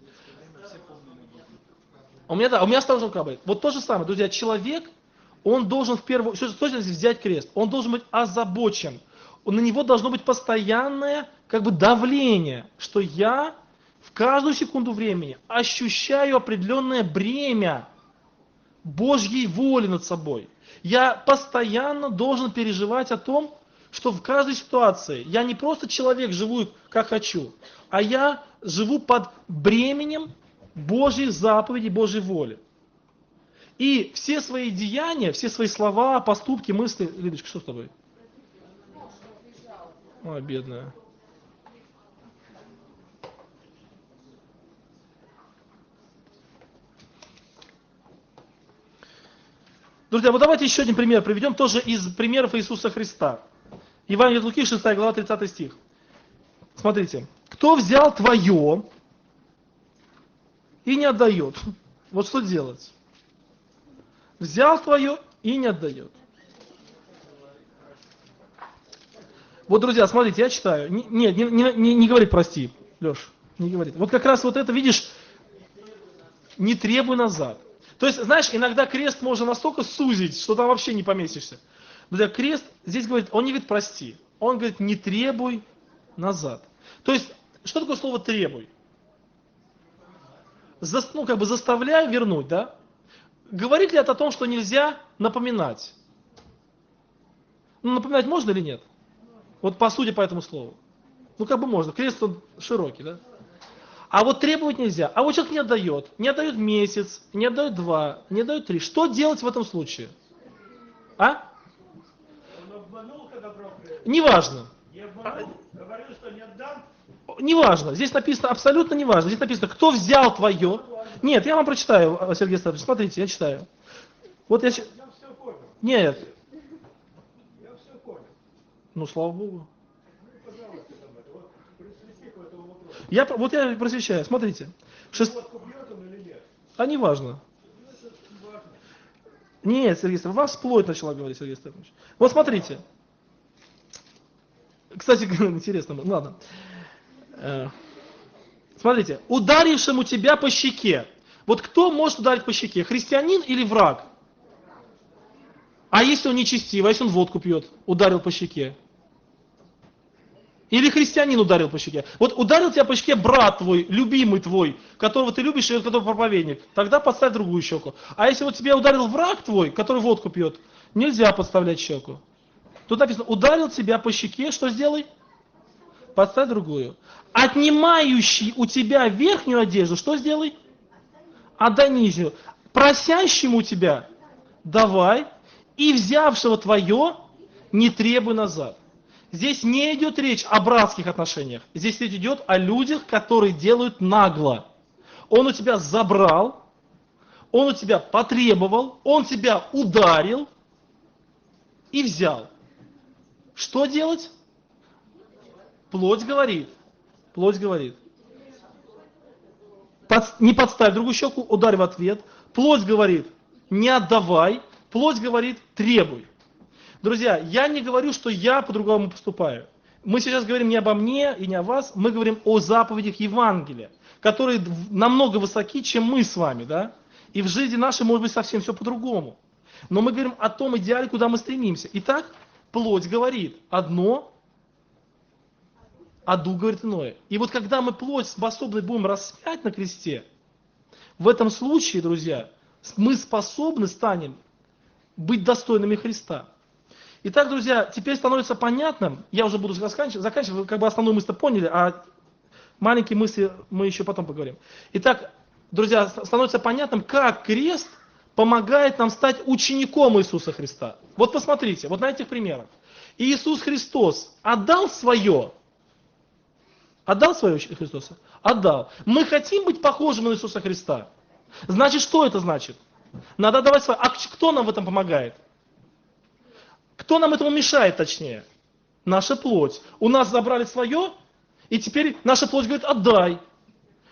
У меня, да, у меня тоже рука болит. Вот то же самое, друзья, человек, он должен в первую очередь, что значит взять крест? Он должен быть озабочен. На него должно быть постоянное как бы давление, что я в каждую секунду времени ощущаю определенное бремя Божьей воли над собой. Я постоянно должен переживать о том, что в каждой ситуации я не просто человек, живу как хочу, а я живу под бременем Божьей заповеди, Божьей воли. И все свои деяния, все свои слова, поступки, мысли... Лидочка, что с тобой? Ой, бедная. Друзья, вот давайте еще один пример приведем, тоже из примеров Иисуса Христа. Евангелие от Луки, 6 глава, 30 стих. Смотрите. Кто взял твое и не отдает? Вот что делать? Взял твое и не отдает. Вот, друзья, смотрите, я читаю. Нет, не говорит прости, Леш, не говорит. Вот как раз вот это, видишь, не требуй назад. То есть, знаешь, иногда крест можно настолько сузить, что там вообще не поместишься. Друзья, крест здесь говорит, он не говорит прости, он говорит не требуй назад. То есть, что такое слово требуй? Ну, как бы заставляй вернуть, да? Говорит ли это о том, что нельзя напоминать? Ну, напоминать можно или нет? Вот по сути по этому слову. Ну, как бы можно. Крест он широкий, да? А вот требовать нельзя. А вот человек не отдает месяц, не отдает 2, не отдает 3. Что делать в этом случае? А? Он обманул, когда брал кредит. Неважно. Не обманул, говорил, что не отдам. Неважно. Здесь написано абсолютно неважно. Здесь написано, кто взял твое. Нет, я вам прочитаю, Сергей Ставрович. Смотрите, я читаю. Вот я... Я все понял. Нет. Я все понял. Ну, слава Богу. Ну, пожалуйста, там это. Вот просвети по этому вопросу. Я просвещаю. Смотрите. Водку пьет он или нет? А неважно. Ну, это важно. Нет, Сергей Ставрович, вас вплоть начала говорить, Сергей Ставрович. Вот смотрите. Кстати, интересно, ладно. Смотрите, ударившему тебя по щеке. Вот кто может ударить по щеке? Христианин или враг? А если он нечестивый, а если он водку пьет, ударил по щеке? Или христианин ударил по щеке? Вот ударил тебя по щеке брат твой, любимый твой, которого ты любишь и который проповедник, тогда подставь другую щеку. А если вот тебя ударил враг твой, который водку пьет, нельзя подставлять щеку. Тут написано, ударил тебя по щеке, что сделай? Подставь другую. Отнимающий у тебя верхнюю одежду, что сделай? Отдай нижнюю. Просящему тебя давай, и взявшего твое не требуй назад. Здесь не идет речь о братских отношениях. Здесь речь идет о людях, которые делают нагло. Он у тебя забрал, он у тебя потребовал, он тебя ударил и взял. Что делать? Плоть говорит. Плоть говорит. Не подставь другую щеку, ударь в ответ. Плоть говорит, не отдавай. Плоть говорит, требуй. Друзья, я не говорю, что я по-другому поступаю. Мы сейчас говорим не обо мне и не о вас, мы говорим о заповедях Евангелия, которые намного высоки, чем мы с вами, да? И в жизни нашей может быть совсем все по-другому. Но мы говорим о том идеале, куда мы стремимся. Итак, плоть говорит одно, а дух говорит иное. И вот когда мы плоть способны будем распять на кресте, в этом случае, друзья, мы способны станем быть достойными Христа. Итак, друзья, теперь становится понятным, я уже буду заканчивать, вы как бы основную мысль поняли, а маленькие мысли мы еще потом поговорим. Итак, друзья, становится понятным, как крест помогает нам стать учеником Иисуса Христа. Вот посмотрите, вот на этих примерах. Иисус Христос отдал свое. Отдал свое Христоса? Отдал. Мы хотим быть похожими на Иисуса Христа. Значит, что это значит? Надо отдавать свое. А кто нам в этом помогает? Кто нам этому мешает, точнее? Наша плоть. У нас забрали свое, и теперь наша плоть говорит, отдай.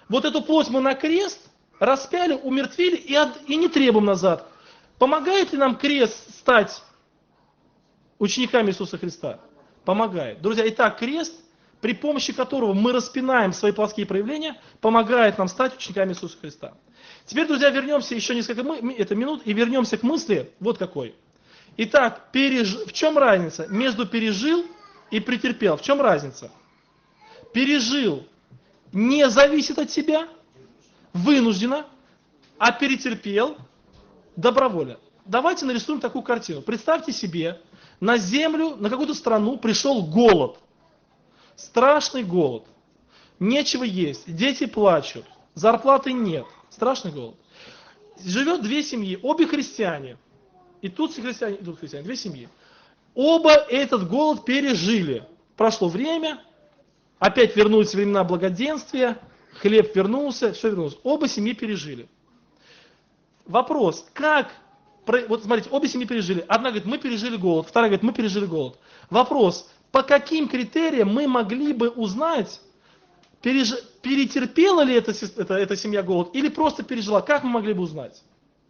Вот эту плоть мы на крест распяли, умертвили и не требуем назад. Помогает ли нам крест стать учениками Иисуса Христа? Помогает. Друзья, итак, крест, при помощи которого мы распинаем свои плотские проявления, помогает нам стать учениками Иисуса Христа. Теперь, друзья, вернемся еще несколько минут и вернемся к мысли вот какой. Итак, в чем разница между пережил и претерпел? В чем разница? Пережил не зависит от себя, вынужденно, а перетерпел добровольно. Давайте нарисуем такую картину. Представьте себе, на землю, на какую-то страну пришел голод. Страшный голод. Нечего есть, дети плачут, зарплаты нет. Страшный голод. Живет две семьи, обе христиане. И тут христиане, и тут христиане, две семьи. Оба этот голод пережили. Прошло время, опять вернулись времена благоденствия, хлеб вернулся, все вернулось. Оба семьи пережили. Вопрос, вот смотрите, обе семьи пережили. Одна говорит, мы пережили голод, вторая говорит, мы пережили голод. Вопрос, по каким критериям мы могли бы узнать, перетерпела ли эта семья голод или просто пережила? Как мы могли бы узнать?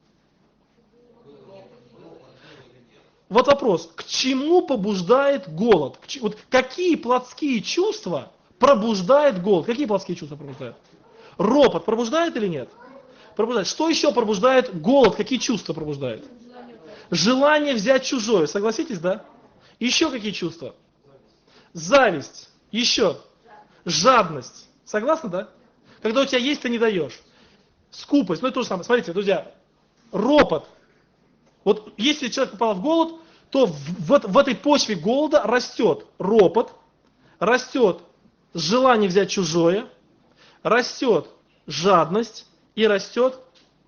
Вот вопрос, к чему побуждает голод? Вот какие плотские чувства пробуждает голод? Какие плотские чувства пробуждает? Ропот пробуждает или нет? Пробуждает. Что еще пробуждает голод? Какие чувства пробуждает? Желание взять чужое. Согласитесь, да? Еще какие чувства? Зависть. Еще. Жадность. Согласны, да? Когда у тебя есть, ты не даешь. Скупость. Ну это то же самое. Смотрите, друзья. Ропот. Вот если человек попал в голод, то в этой почве голода растет ропот, растет желание взять чужое, растет жадность и растет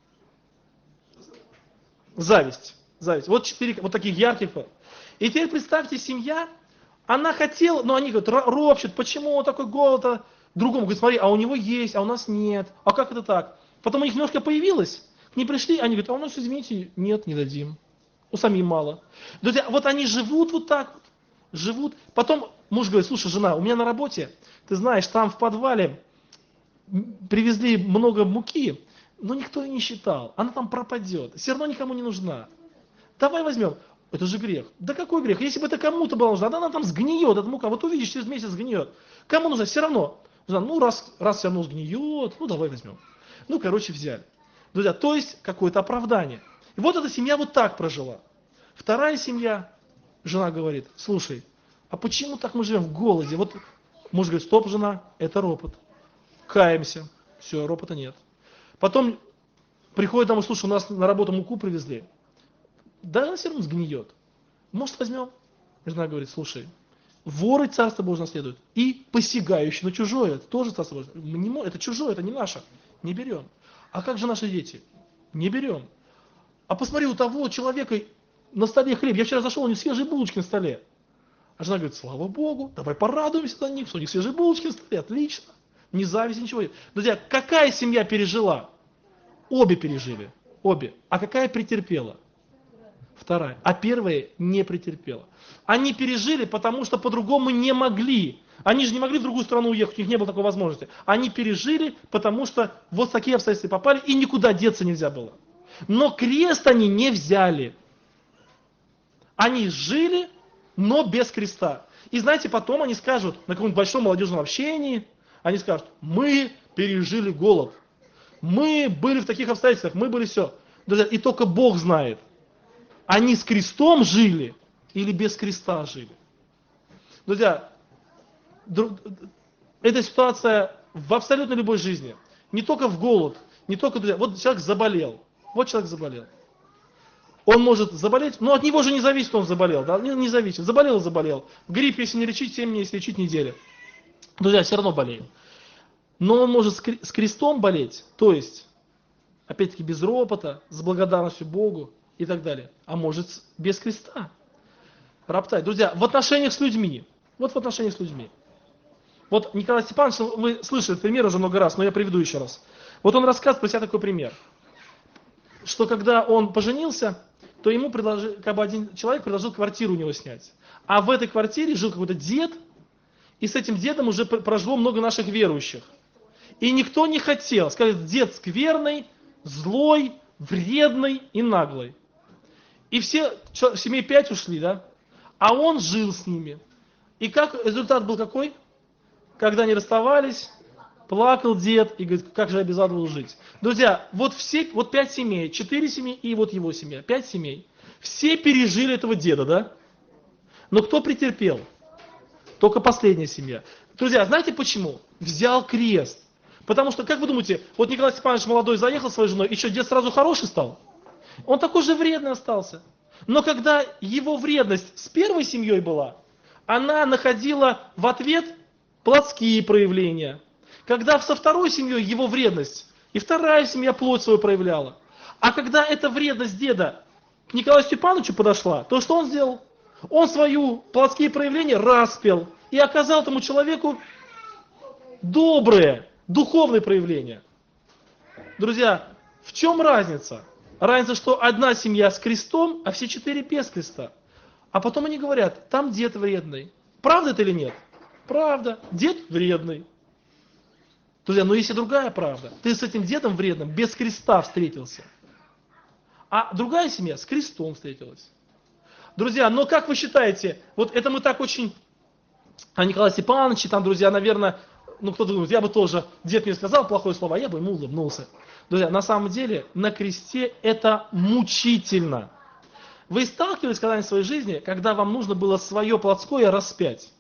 зависть. Вот 4 вот таких ярких. И теперь представьте, семья, она хотела, но они говорят, ропщут, почему он такой голод, а другому говорит, смотри, а у него есть, а у нас нет, а как это так? Потом у них немножко появилось, к ним пришли, они говорят, а у нас, извините, нет, не дадим. У самим мало. Друзья, вот они живут вот так вот, живут. Потом муж говорит, слушай, жена, у меня на работе, ты знаешь, там в подвале привезли много муки, но никто ее не считал. Она там пропадет, все равно никому не нужна. Давай возьмем. Это же грех. Да какой грех? Если бы это кому-то была нужна, да она там сгниет, эта мука. Вот увидишь, через месяц сгниет. Кому нужно? Все равно. Ну, раз все равно сгниет, ну, давай возьмем. Ну, короче, взяли. Друзья, то есть какое-то оправдание. И вот эта семья вот так прожила. Вторая семья, жена говорит, слушай, а почему так мы живем в голоде? Вот муж говорит, стоп, жена, это ропот. Каемся. Все, ропота нет. Потом приходит домой, слушай, у нас на работу муку привезли. Да, она все равно сгниет. Может, возьмем? Жена говорит, слушай, воры царство Божие наследуют. И посягающий на чужое, это тоже царство Божие. Это чужое, это не наше. Не берем. А как же наши дети? Не берем. А посмотри, у того человека на столе хлеб. Я вчера зашел, у них свежие булочки на столе. А жена говорит, слава Богу, давай порадуемся за них, что у них свежие булочки на столе. Отлично. Ни зависти, ничего нет. Друзья, какая семья пережила? Обе пережили. Обе. А какая претерпела? Вторая. А первая не претерпела. Они пережили, потому что по-другому не могли. Они же не могли в другую страну уехать, у них не было такой возможности. Они пережили, потому что вот в такие обстоятельства попали, и никуда деться нельзя было. Но крест они не взяли. Они жили, но без креста. И знаете, потом они скажут, на каком-нибудь большом молодежном общении, они скажут, мы пережили голод. Мы были в таких обстоятельствах, мы были все. Друзья, и только Бог знает, они с крестом жили или без креста жили. Друзья, эта ситуация в абсолютно любой жизни. Не только в голод, не только, друзья, вот человек заболел. Вот человек заболел. Он может заболеть, но от него же не зависит, что он заболел. Да? Не зависит. Заболел и заболел. Грипп, если не лечить, 7 дней, если лечить неделю. Друзья, все равно болеет. Но он может с крестом болеть, то есть, опять-таки, без ропота, с благодарностью Богу и так далее. А может без креста. Роптать. Друзья, в отношениях с людьми. Вот в отношениях с людьми. Вот Николай Степанович, вы слышали этот пример уже много раз, но я приведу еще раз. Вот он рассказывает про себя такой пример. Что когда он поженился, то ему один человек предложил квартиру у него снять. А в этой квартире жил какой-то дед, и с этим дедом уже прожило много наших верующих. И никто не хотел. Сказали, дед скверный, злой, вредный и наглый. И все, семей 5 ушли, да? А он жил с ними. И как результат был какой? Когда они расставались, плакал дед и говорит, как же я без вас буду жить. Друзья, вот 5 семей, 4 семьи и вот его семья, 5 семей. Все пережили этого деда, да? Но кто претерпел? Только последняя семья. Друзья, знаете почему? Взял крест. Потому что, как вы думаете, вот Николай Степанович молодой заехал со своей женой, и что, дед сразу хороший стал? Он такой же вредный остался. Но когда его вредность с первой семьей была, она находила в ответ плотские проявления. Когда со второй семьей его вредность, и вторая семья плоть свою проявляла. А когда эта вредность деда к Николаю Степановичу подошла, то что он сделал? Он свою плотские проявления распял и оказал этому человеку добрые, духовные проявления. Друзья, в чем разница? Разница, что одна семья с крестом, а все 4 без креста. А потом они говорят, там дед вредный. Правда это или нет? Правда. Дед вредный. Друзья, но есть и другая правда. Ты с этим дедом вредным без креста встретился. А другая семья с крестом встретилась. Друзья, но как вы считаете, вот это мы так очень... А Николай Степанович, там, друзья, наверное, ну кто-то думает, я бы тоже, дед мне сказал плохое слово, а я бы ему улыбнулся. Друзья, на самом деле на кресте это мучительно. Вы сталкивались когда-нибудь в своей жизни, когда вам нужно было свое плотское распять?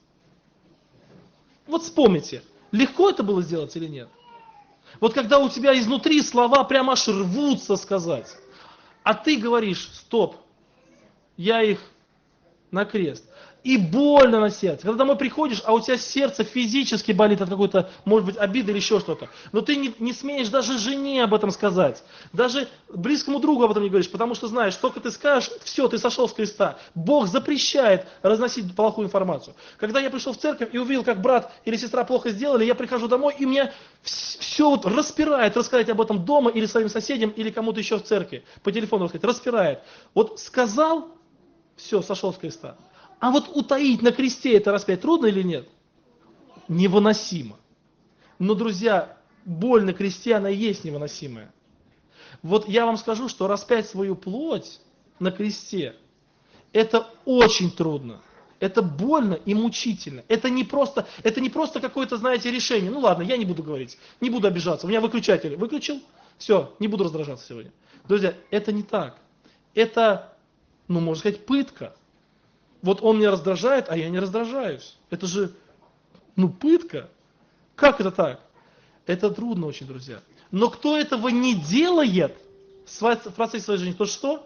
Вот вспомните, легко это было сделать или нет? Вот когда у тебя изнутри слова прямо аж рвутся сказать, а ты говоришь, стоп, я их на крест. И больно на сердце. Когда домой приходишь, а у тебя сердце физически болит от какой-то, может быть, обиды или еще что-то. Но ты не смеешь даже жене об этом сказать. Даже близкому другу об этом не говоришь, потому что знаешь, только ты скажешь, все, ты сошел с креста. Бог запрещает разносить плохую информацию. Когда я пришел в церковь и увидел, как брат или сестра плохо сделали, я прихожу домой, и меня все вот распирает рассказать об этом дома или своим соседям, или кому-то еще в церкви. По телефону рассказать, распирает. Вот сказал, все, сошел с креста. А вот утаить на кресте это распять трудно или нет? Невыносимо. Но, друзья, боль на кресте, она и есть невыносимая. Вот я вам скажу, что распять свою плоть на кресте, это очень трудно. Это больно и мучительно. Это не просто какое-то, знаете, решение. Ну ладно, я не буду говорить, не буду обижаться. У меня выключатель выключил, все, не буду раздражаться сегодня. Друзья, это не так. Это, ну, можно сказать, пытка. Вот он меня раздражает, а я не раздражаюсь. Это же, ну, пытка. Как это так? Это трудно очень, друзья. Но кто этого не делает в процессе своей жизни, то что?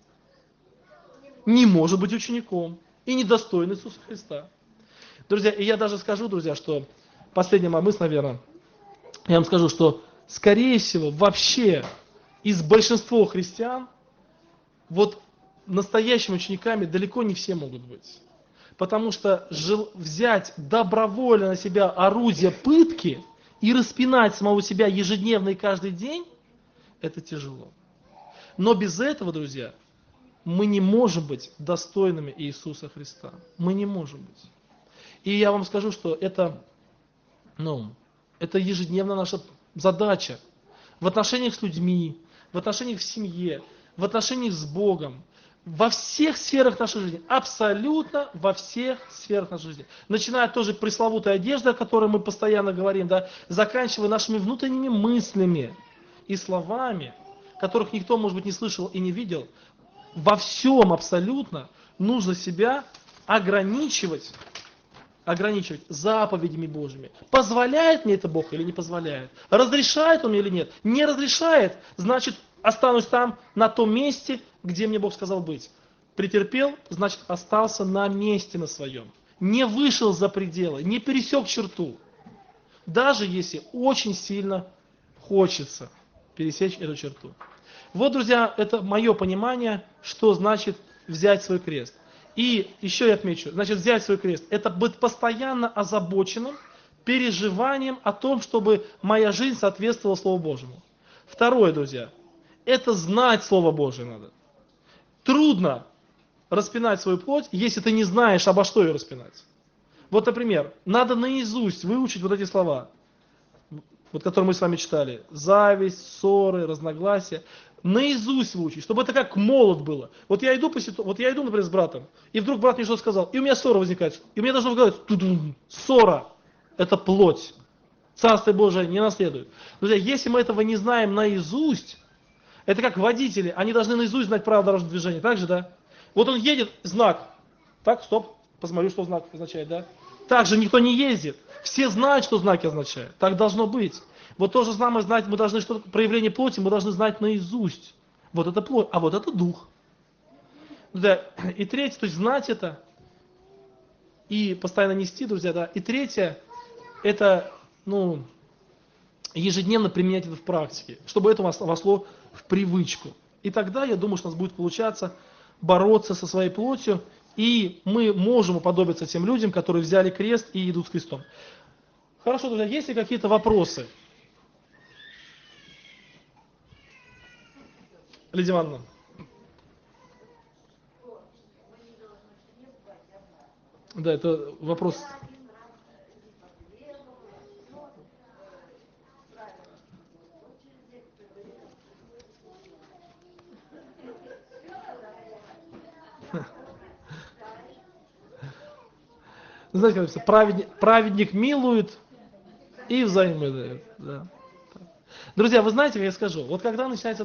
Не может быть учеником и недостоин Иисуса Христа. Друзья, и я даже скажу, друзья, что последняя моя мысль, наверное, я вам скажу, что, скорее всего, вообще из большинства христиан, вот настоящими учениками далеко не все могут быть. Потому что взять добровольно на себя орудие пытки и распинать самого себя ежедневно и каждый день, это тяжело. Но без этого, друзья, мы не можем быть достойными Иисуса Христа. Мы не можем быть. И я вам скажу, что это ежедневно наша задача в отношениях с людьми, в отношениях в семье, в отношениях с Богом. Во всех сферах нашей жизни, абсолютно во всех сферах нашей жизни. Начиная от той же пресловутой одежды, о которой мы постоянно говорим, да, заканчивая нашими внутренними мыслями и словами, которых никто, может быть, не слышал и не видел. Во всем абсолютно нужно себя ограничивать заповедями Божьими. Позволяет мне это Бог или не позволяет? Разрешает Он мне или нет? Не разрешает, значит, останусь там, на том месте, где мне Бог сказал быть. Претерпел, значит, остался на месте на своем. Не вышел за пределы, не пересек черту. Даже если очень сильно хочется пересечь эту черту. Вот, друзья, это мое понимание, что значит взять свой крест. И еще я отмечу, значит, взять свой крест, это быть постоянно озабоченным переживанием о том, чтобы моя жизнь соответствовала Слову Божьему. Второе, друзья, это знать Слово Божие надо. Трудно распинать свою плоть, если ты не знаешь, обо что ее распинать. Вот, например, надо наизусть выучить вот эти слова. вот который мы с вами читали, зависть, ссоры, разногласия, наизусть выучить, чтобы это как молот было. Вот я иду, вот я иду, например, с братом, и вдруг брат мне что-то сказал, и у меня ссора возникает, и мне должно говорить, ссора, это плоть, Царство Божие не наследует. Друзья, если мы этого не знаем наизусть, это как водители, они должны наизусть знать правила дорожного движения, так же, да? Вот он едет, знак, так, стоп, посмотрю, что знак означает, да? Так же никто не ездит, все знают, что знаки означают, так должно быть. Вот то же самое знать, мы должны что-то, проявление плоти, мы должны знать наизусть. Вот это плоть, а вот это дух. Да. И третье, то есть знать это и постоянно нести, друзья, да. И третье, это, ежедневно применять это в практике, чтобы это вошло в привычку. И тогда, я думаю, что у нас будет получаться бороться со своей плотью, и мы можем уподобиться тем людям, которые взяли крест и идут с крестом. Хорошо, друзья, есть ли какие-то вопросы? Лидия Ивановна. Да, это вопрос. Знаете, как написано, праведник милует и взаймы дает. Да. Друзья, вы знаете, как я скажу, вот когда начинается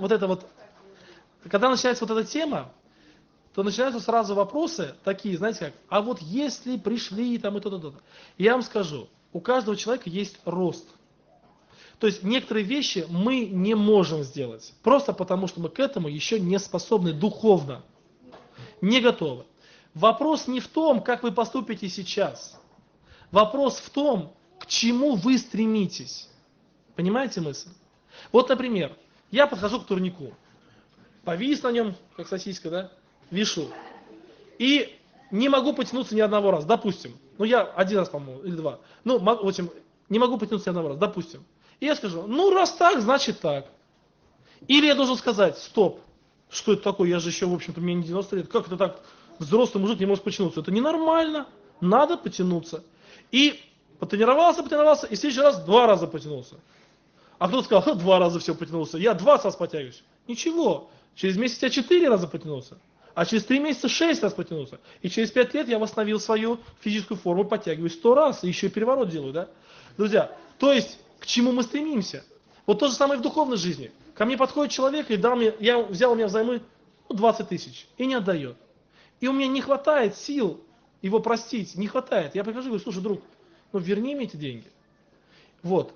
когда начинается вот эта тема, то начинаются сразу вопросы такие, знаете как, а вот если пришли там и то-то. Я вам скажу, у каждого человека есть рост. То есть некоторые вещи мы не можем сделать, просто потому что мы к этому еще не способны духовно, не готовы. Вопрос не в том, как вы поступите сейчас. Вопрос в том, к чему вы стремитесь. Понимаете мысль? Вот, например, я подхожу к турнику, повис на нем, как сосиска, да, вишу, и не могу потянуться ни одного раза, допустим. Я один раз, по-моему, или два. В общем, не могу потянуться ни одного раза, допустим. И я скажу, раз так, значит так. Или я должен сказать, стоп, что это такое, я же еще, в общем-то, мне не 90 лет, как это так, взрослый мужик не может потянуться, это ненормально, надо потянуться. И потренировался, и в следующий раз 2 раза потянулся. А кто-то сказал, 2 раза все потянулся, я 20 раз потягиваюсь. Ничего, через месяц я 4 раза потянулся, а через 3 месяца 6 раз потянулся. И через 5 лет я восстановил свою физическую форму, подтягиваюсь 100 раз, и еще и переворот делаю, да? Друзья, то есть, к чему мы стремимся? Вот то же самое в духовной жизни. Ко мне подходит человек и взял у меня взаймы 20 тысяч и не отдает. И у меня не хватает сил его простить, не хватает. Я прихожу и говорю, слушай, друг, верни мне эти деньги. Вот.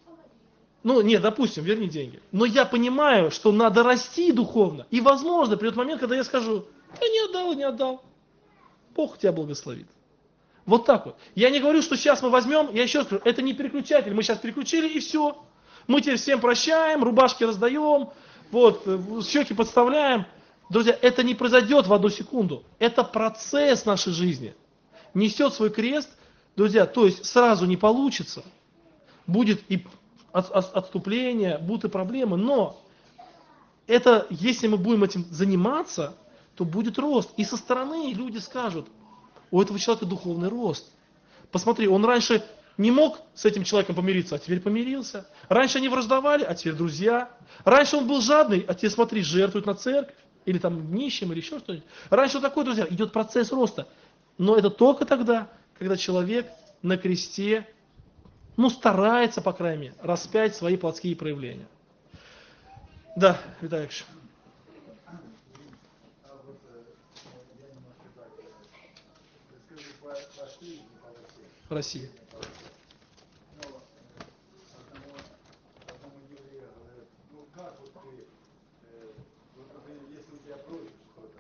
Нет, допустим, верни деньги. Но я понимаю, что надо расти духовно. И, возможно, придет момент, когда я скажу, не отдал. Бог тебя благословит. Вот так вот. Я не говорю, что сейчас мы возьмем, я еще раз говорю, это не переключатель, мы сейчас переключили и все. Мы теперь всем прощаем, рубашки раздаем, щеки подставляем. Друзья, это не произойдет в одну секунду. Это процесс нашей жизни. Несет свой крест, друзья, то есть сразу не получится. Будет и отступление, будут и проблемы, но это, если мы будем этим заниматься, то будет рост. И со стороны люди скажут, у этого человека духовный рост. Посмотри, он раньше не мог с этим человеком помириться, а теперь помирился. Раньше они враждовали, а теперь друзья. Раньше он был жадный, а теперь, смотри, жертвует на церковь, или там нищим, или еще что-нибудь. Раньше вот такой, друзья, идет процесс роста. Но это только тогда, когда человек на кресте, старается, по крайней мере, распять свои плотские проявления. Да, Виталий Ильич. В России. Одному еврею говорят, как вот ты, если у тебя просишь что-то,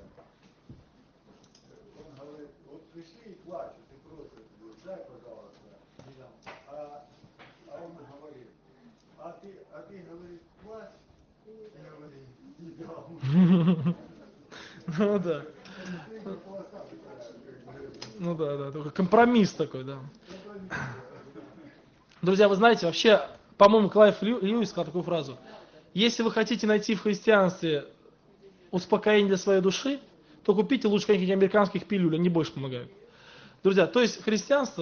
он говорит, вот пришли и плачут, и просят, дай, пожалуйста, а он говорит, а ты говорит, плачь, и говорит, не дам. Да. Да, только компромисс такой, да. Друзья, вы знаете, вообще, по-моему, Клайв Льюис сказал такую фразу. Если вы хотите найти в христианстве успокоение для своей души, то купите лучше каких-нибудь американских пилюль, они больше помогают. Друзья, то есть христианство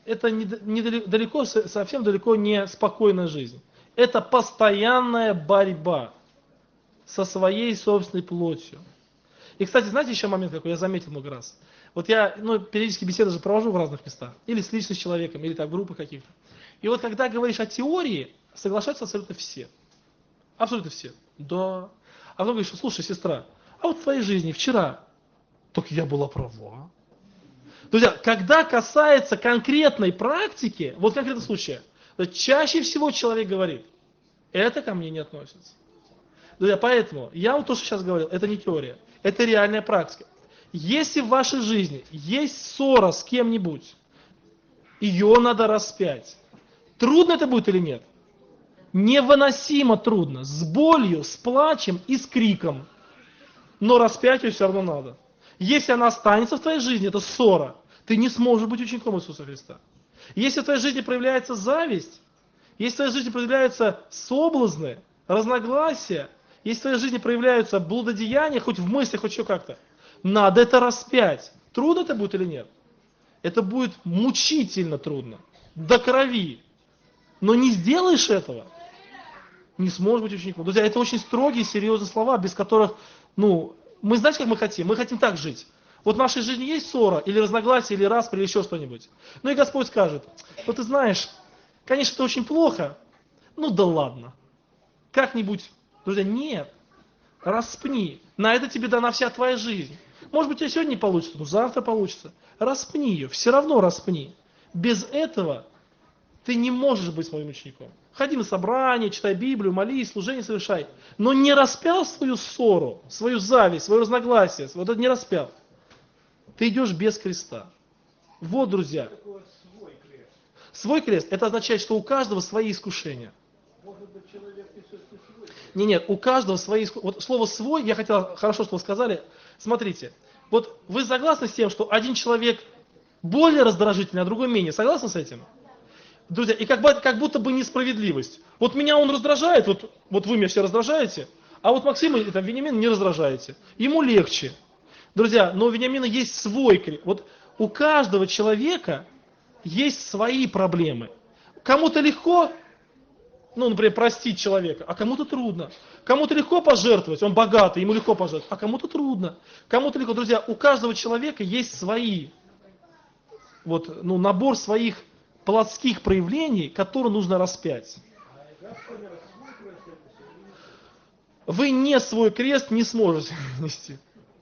это далеко, совсем далеко не спокойная жизнь. Это постоянная борьба со своей собственной плотью. И, кстати, знаете еще момент какой, я заметил много раз. Вот я периодически беседы же провожу в разных местах. Или с личным человеком, или так в группах каких-то. И вот когда говоришь о теории, соглашаются абсолютно все. Абсолютно все. Да. А потом говоришь, слушай, сестра, а вот в твоей жизни вчера, так я была права. Друзья, когда касается конкретной практики, вот конкретного случая, то чаще всего человек говорит, это ко мне не относится. Друзья, поэтому я вот то, что сейчас говорил, это не теория, это реальная практика. Если в вашей жизни есть ссора с кем-нибудь, ее надо распять. Трудно это будет или нет? Невыносимо трудно, с болью, с плачем и с криком. Но распять ее все равно надо. Если она останется в твоей жизни, это ссора, ты не сможешь быть учеником Иисуса Христа. Если в твоей жизни проявляется зависть, если в твоей жизни проявляются соблазны, разногласия, если в твоей жизни проявляются блудодеяния, хоть в мыслях, хоть еще как-то, надо это распять. Трудно это будет или нет? Это будет мучительно трудно, до крови. Но не сделаешь этого, не сможешь быть учеником. Друзья, это очень строгие, серьезные слова, без которых, мы знаете, как мы хотим? Мы хотим так жить. Вот в нашей жизни есть ссора, или разногласие, или распри, или еще что-нибудь. Ну и Господь скажет, ты знаешь, конечно, это очень плохо, да ладно. Как-нибудь, друзья, нет. Распни. На это тебе дана вся твоя жизнь. Может быть, у тебя сегодня не получится, но завтра получится. Распни ее, все равно распни. Без этого ты не можешь быть моим учеником. Ходи на собрание, читай Библию, молись, служение совершай. Но не распял свою ссору, свою зависть, свое разногласие, вот это не распял. Ты идешь без креста. Вот, друзья. Свой крест, это означает, что у каждого свои искушения. Нет, у каждого свои искушения. Вот слово «свой», я хотел, хорошо, что вы сказали. Смотрите, вот вы согласны с тем, что один человек более раздражительный, а другой менее? Согласны с этим? Друзья, и как будто бы несправедливость. Вот меня он раздражает, вот вы меня все раздражаете, а вот Максима, Вениамина не раздражаете. Ему легче. Друзья, но у Вениамина есть свой крест. Вот у каждого человека есть свои проблемы. Кому-то легко, например, простить человека, а кому-то трудно. Кому-то легко пожертвовать, он богатый, ему легко пожертвовать, а кому-то трудно. Кому-то легко. Друзья, у каждого человека есть свои, набор своих плотских проявлений, которые нужно распять. Вы не свой крест не сможете нести.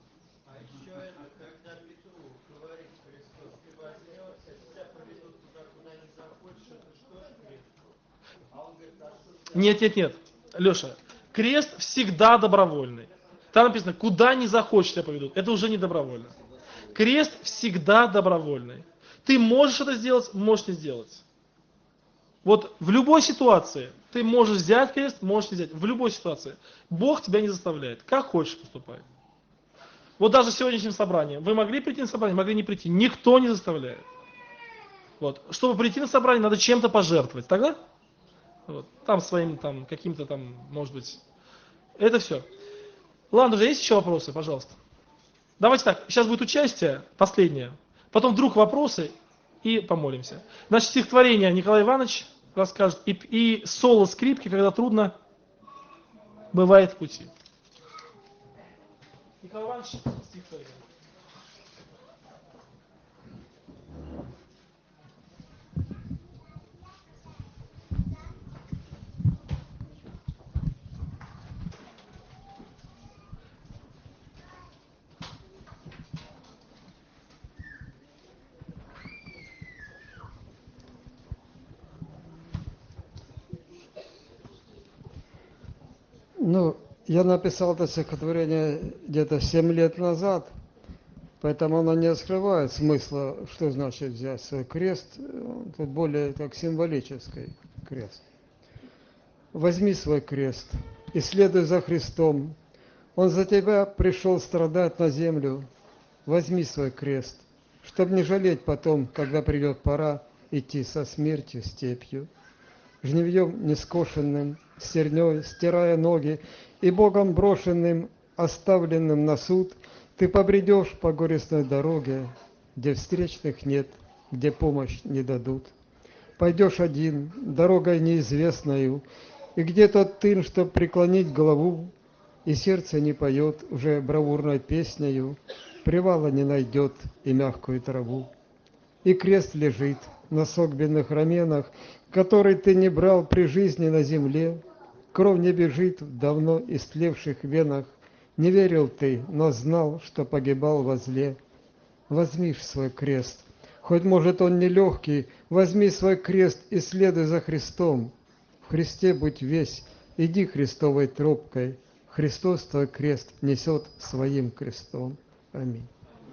Нет. Леша, крест всегда добровольный. Там написано, куда не захочешь, тебя поведут. Это уже не добровольно. Крест всегда добровольный. Ты можешь это сделать, можешь не сделать. Вот в любой ситуации ты можешь взять крест, можешь не взять. В любой ситуации. Бог тебя не заставляет. Как хочешь поступай. Вот даже в сегодняшнем собрании. Вы могли прийти на собрание, могли не прийти. Никто не заставляет. Чтобы прийти на собрание, надо чем-то пожертвовать. Тогда? Там своим, каким-то может быть. Это все. Ладно, друзья, есть еще вопросы, пожалуйста? Давайте так, сейчас будет участие, последнее. Потом вдруг вопросы и помолимся. Значит, стихотворение Николай Иванович расскажет. И соло скрипки, когда трудно бывает в пути. Николай Иванович, стихотворение. Я написал это стихотворение где-то 7 лет назад, поэтому оно не скрывает смысла, что значит взять свой крест, тут более как символический крест. Возьми свой крест и следуй за Христом. Он за тебя пришел страдать на землю. Возьми свой крест, чтобы не жалеть потом, когда придет пора идти со смертью степью. Жневьем нескошенным, стерней, стирая ноги, и Богом брошенным, оставленным на суд, ты побредешь по горестной дороге, где встречных нет где помощь не дадут. Пойдешь один, дорогой неизвестною, и где тот тын, чтоб преклонить голову, и сердце не поет уже бравурной песнею, привала не найдет и мягкую траву. И крест лежит на согбенных раменах, который ты не брал при жизни на земле. Кровь не бежит в давно истлевших венах. Не верил ты, но знал, что погибал во зле. Возьми ж свой крест, хоть, может, он нелегкий, возьми свой крест и следуй за Христом. В Христе будь весь, иди Христовой тропкой. Христос твой крест несет своим крестом. Аминь.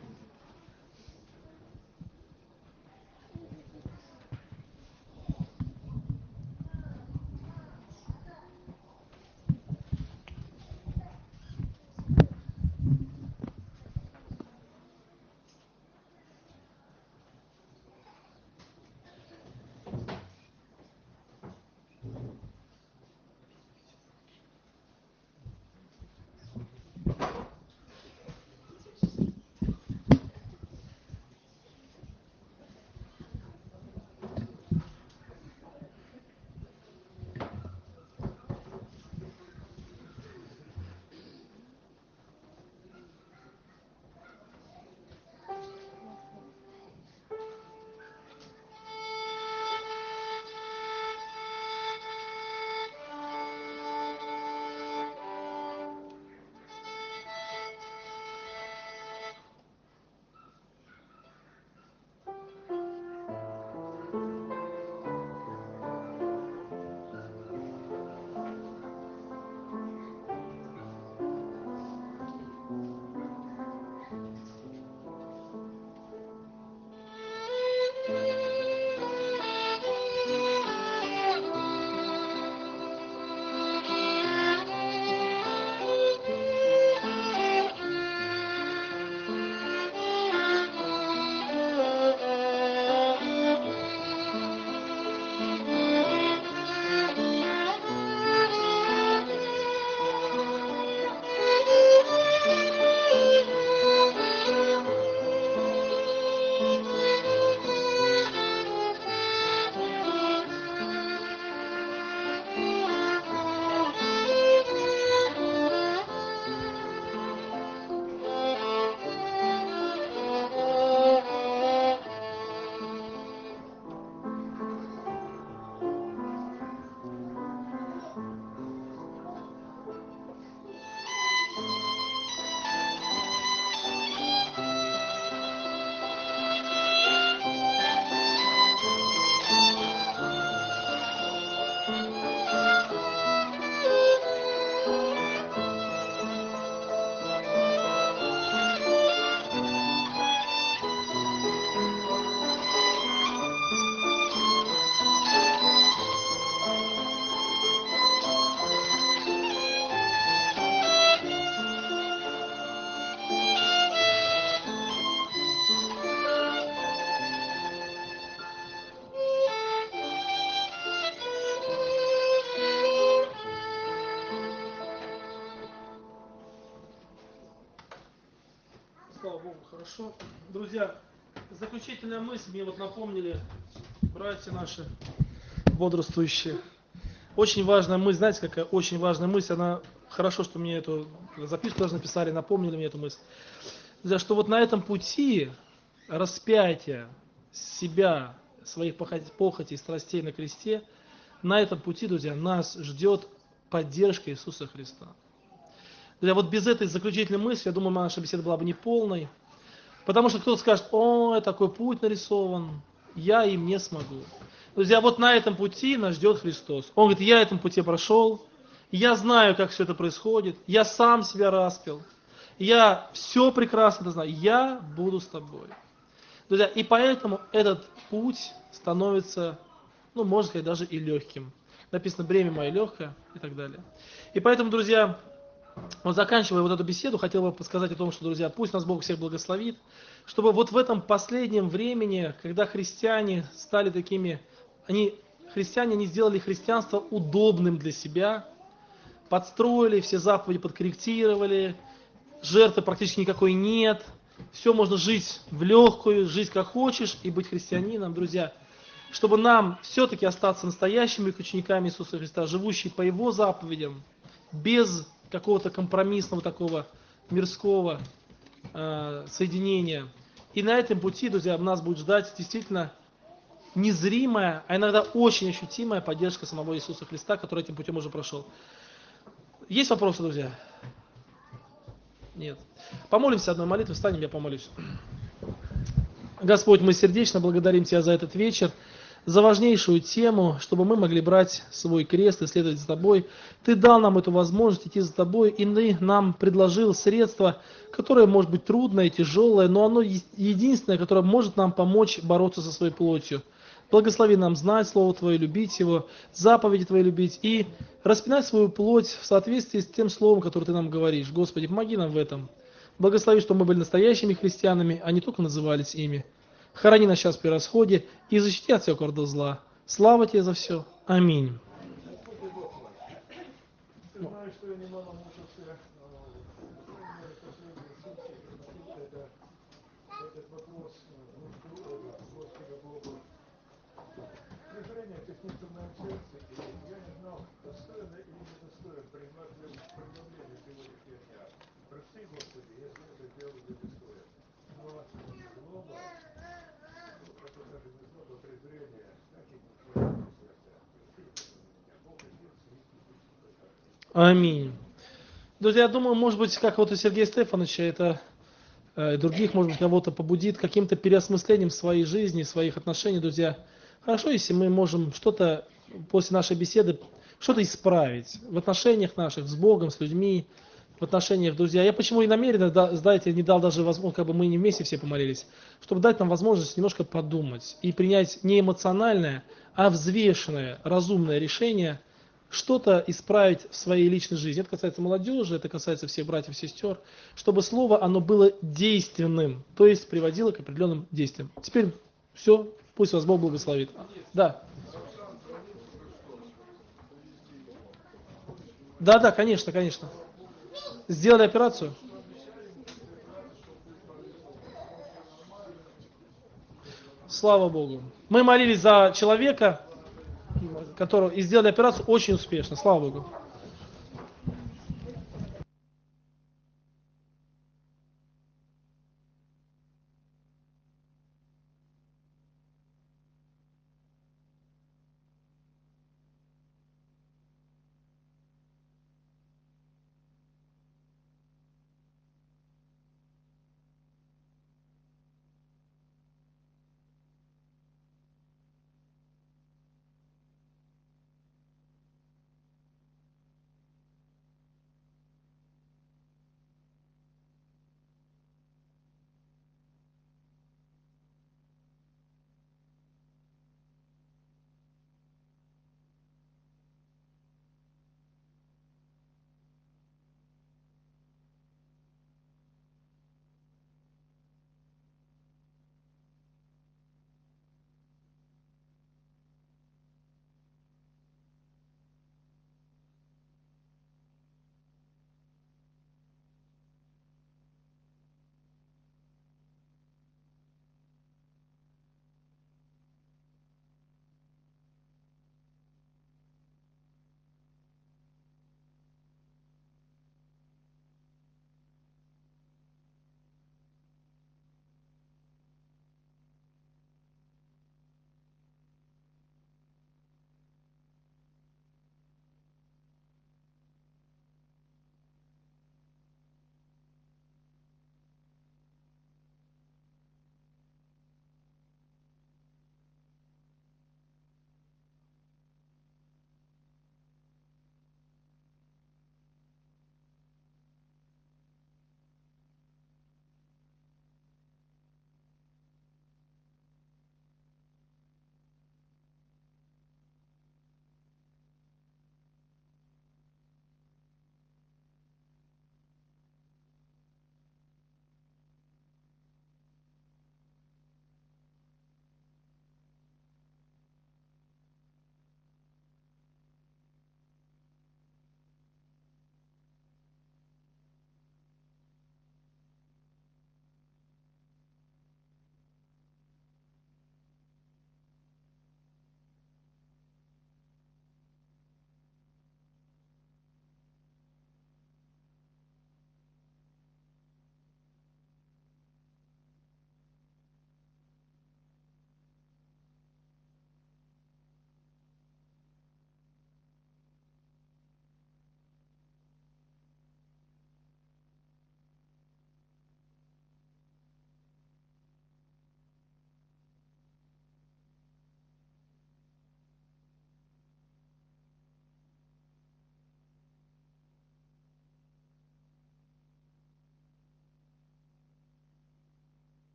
Слава Богу, хорошо. Друзья, заключительная мысль мне вот напомнили братья наши бодрствующие. Очень важная мысль, знаете, какая очень важная мысль, она хорошо, что мне эту записку тоже написали, напомнили мне эту мысль. Друзья, что вот на этом пути распятия себя, своих похотей и страстей на кресте, на этом пути, друзья, нас ждет поддержка Иисуса Христа. Друзья, вот без этой заключительной мысли, я думаю, наша беседа была бы неполной. Потому что кто-то скажет: о, такой путь нарисован, я им не смогу. Друзья, вот на этом пути нас ждет Христос. Он говорит: я этом пути прошел, я знаю, как все это происходит, я сам себя распял, я все прекрасно знаю, я буду с тобой. Друзья, и поэтому этот путь становится, ну, можно сказать, даже и легким. Написано: бремя мое легкое и так далее. И поэтому, друзья, вот заканчивая вот эту беседу, хотел бы подсказать о том, что, друзья, пусть нас Бог всех благословит, чтобы вот в этом последнем времени, когда христиане стали такими, христиане не сделали христианство удобным для себя, подстроили, все заповеди подкорректировали, жертвы практически никакой нет, все можно жить в легкую, жить как хочешь и быть христианином, друзья. Чтобы нам все-таки остаться настоящими учениками Иисуса Христа, живущими по Его заповедям, без какого-то компромиссного такого мирского соединения. И на этом пути, друзья, нас будет ждать действительно незримая, а иногда очень ощутимая поддержка самого Иисуса Христа, который этим путем уже прошел. Есть вопросы, друзья? Нет. Помолимся одной молитвой, встанем, я помолюсь. Господь, мы сердечно благодарим Тебя за этот вечер, за важнейшую тему, чтобы мы могли брать свой крест и следовать за Тобой. Ты дал нам эту возможность идти за Тобой, и Ты нам предложил средство, которое может быть трудное, тяжелое, но оно единственное, которое может нам помочь бороться со своей плотью. Благослови нам знать Слово Твое, любить его, заповеди Твои любить и распинать свою плоть в соответствии с тем Словом, которое Ты нам говоришь. Господи, помоги нам в этом. Благослови, чтобы мы были настоящими христианами, а не только назывались ими. Храни нас сейчас при расходе и защити от всякого зла. Слава Тебе за все. Аминь. Господи Бог мой, ты знаешь, что я немало мучился последние сутки, этот вопрос Господа Богу. Презрение теснится в моем сердце, и я не знал, достоин или недостоин принимать приготовление сегодняшнего дня. Прости, Господи, если это сделал недостоин. Но злоба, это даже не злоба, презрение, так и не в сердце. Прости меня, Бог и Сын, Аминь. Друзья, я думаю, может быть, как вот у Сергея Стефановича, это и других, может быть, кого-то побудит каким-то переосмыслением своей жизни, своих отношений, друзья. Хорошо, если мы можем что-то после нашей беседы, что-то исправить в отношениях наших с Богом, с людьми, в отношениях, друзья. Я почему и намеренно, знаете, не дал даже возможность, как бы мы не вместе все помолились, чтобы дать нам возможность немножко подумать и принять не эмоциональное, а взвешенное, разумное решение, что-то исправить в своей личной жизни. Это касается молодежи, это касается всех братьев и сестер, чтобы слово, оно было действенным, то есть приводило к определенным действиям. Теперь все, пусть вас Бог благословит. Да. Да, конечно, конечно. Сделали операцию? Слава Богу. Мы молились за человека, которого и сделали операцию очень успешно. Слава Богу.